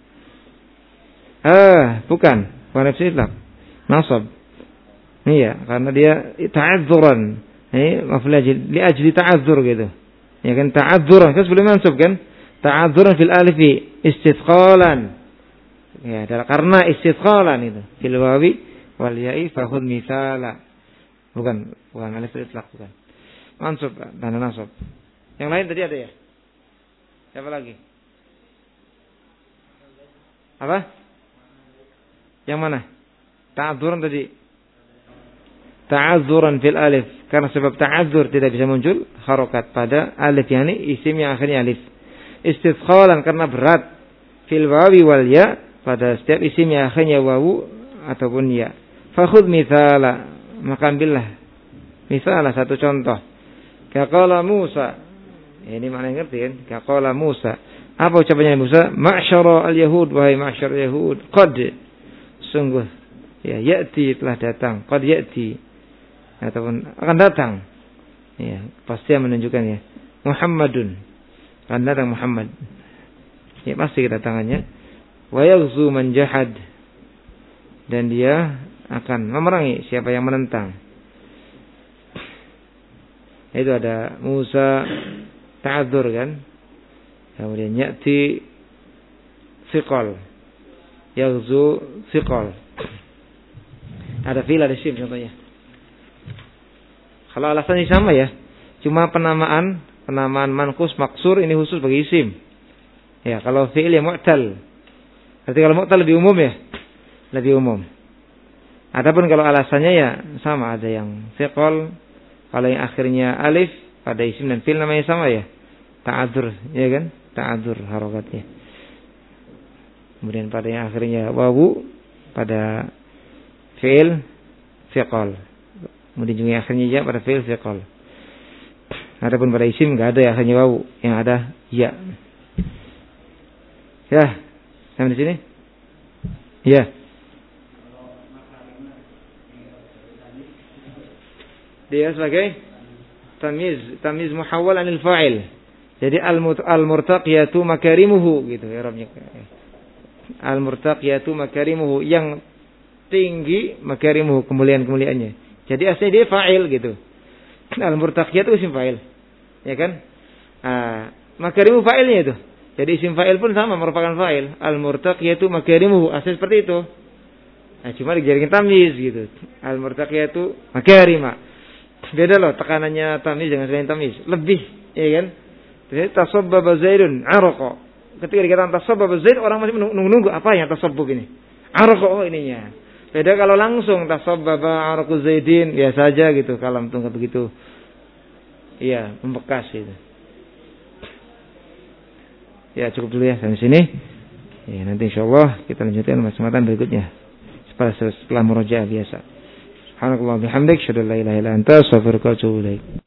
Bukan alif itlaq. Nasab. Iya, karena dia ta'adzuran. Maf'ul li ajli ta'adzur gitu. Ya kan ta'adzuran, kan sebelum mansub kan? Ta'adzuran fil alifi istisqalan. Ya, karena istisqalan itu. Fil wawi wal ya'i fakhud misala. Bukan alif itlaq bukan. Mansub dan nasab. Yang lain tadi ada ya? Siapa lagi? Apa? Yang mana? Ta'adzuran tadi. Ta'adzuran fil alif. Karena sebab ta'adzur tidak bisa muncul harokat pada alif, yakni isim yang akhirnya alif. Istisqalan karena berat fil wawi wal ya pada setiap isim yang akhirnya wawu ataupun ya. Fakhudh mithala, maka ambillah misalah satu contoh. Kaqala Musa. Ini maknanya ngerti kan? Kaqala Musa. Apa ucapannya Musa? Ma'syara al-yahud, wahai ma'syar al-yahud, qad sungguh ya ya'ti telah datang, qad ya'ti ataupun akan datang. Ya, pasti menunjukkan ya. Muhammadun. Akan datang Muhammad. Ya, pasti kedatangannya. Wa yaghzu man jahad. Dan dia akan memerangi siapa yang menentang. Itu ada Musa ta'adzur kan. Kemudian ya'ti thiqal. Yaghzu thiqal. Ada fi'il ada sim contohnya. Kalau alasannya sama ya. Cuma penamaan manqus maksur ini khusus bagi isim. Ya, kalau fi'il ya mu'tal. Berarti kalau mu'tal lebih umum ya. Lebih umum. Adapun kalau alasannya ya sama, ada yang thiqal. Kalau yang akhirnya alif pada isim dan fi'il namanya sama ya. Ta'adzur, ya kan? Ta'adzur harokatnya. Kemudian pada yang akhirnya wawu pada fi'il fiqal. Kemudian juga yang akhirnya ya pada fi'il fiqal. Adapun pada isim enggak ada yang akhirnya wawu, yang ada ya. Ya, sampai di sini? Ya. Dia sebagai tamyiz muhawwal anil fa'il. Jadi al-murtaqiyatu makarimuhu gitu ya Rabbnya. Al-murtaqiyatu makarimuhu, yang tinggi makarimuhu, kemuliaan-kemuliaannya. Jadi aslinya dia fa'il gitu. Al-murtaqiyatu isim fa'il. Ya kan? Makarimuhu fa'ilnya itu. Jadi isim fa'il pun sama merupakan fa'il. Al-murtaqiyatu makarimuhu, asli seperti itu. Nah, cuma dijadikan tamyiz gitu. Al-murtaqiyatu makarima. Beda loh tekanannya tamyiz dengan selain tamyiz. Lebih, ya kan? Jadi tasabbaba Zaidun araqa. Ketika dikatakan tasabbaba Zaid, orang masih menunggu apa yang tasabbub ini? Araqa, oh ininya. Beda kalau langsung tasabbaba arqu Zaidin, biasa aja gitu, kalam tuh enggak begitu. Iya, membekas itu. Ya, cukup dulu ya sampai sini. Ya, nanti insyaallah kita lanjutkan kesempatan berikutnya. Setelah murojaah biasa. Subhanallah bihamdik, syada la ilaha illa anta, astaghfiruka wa atubu ilaik.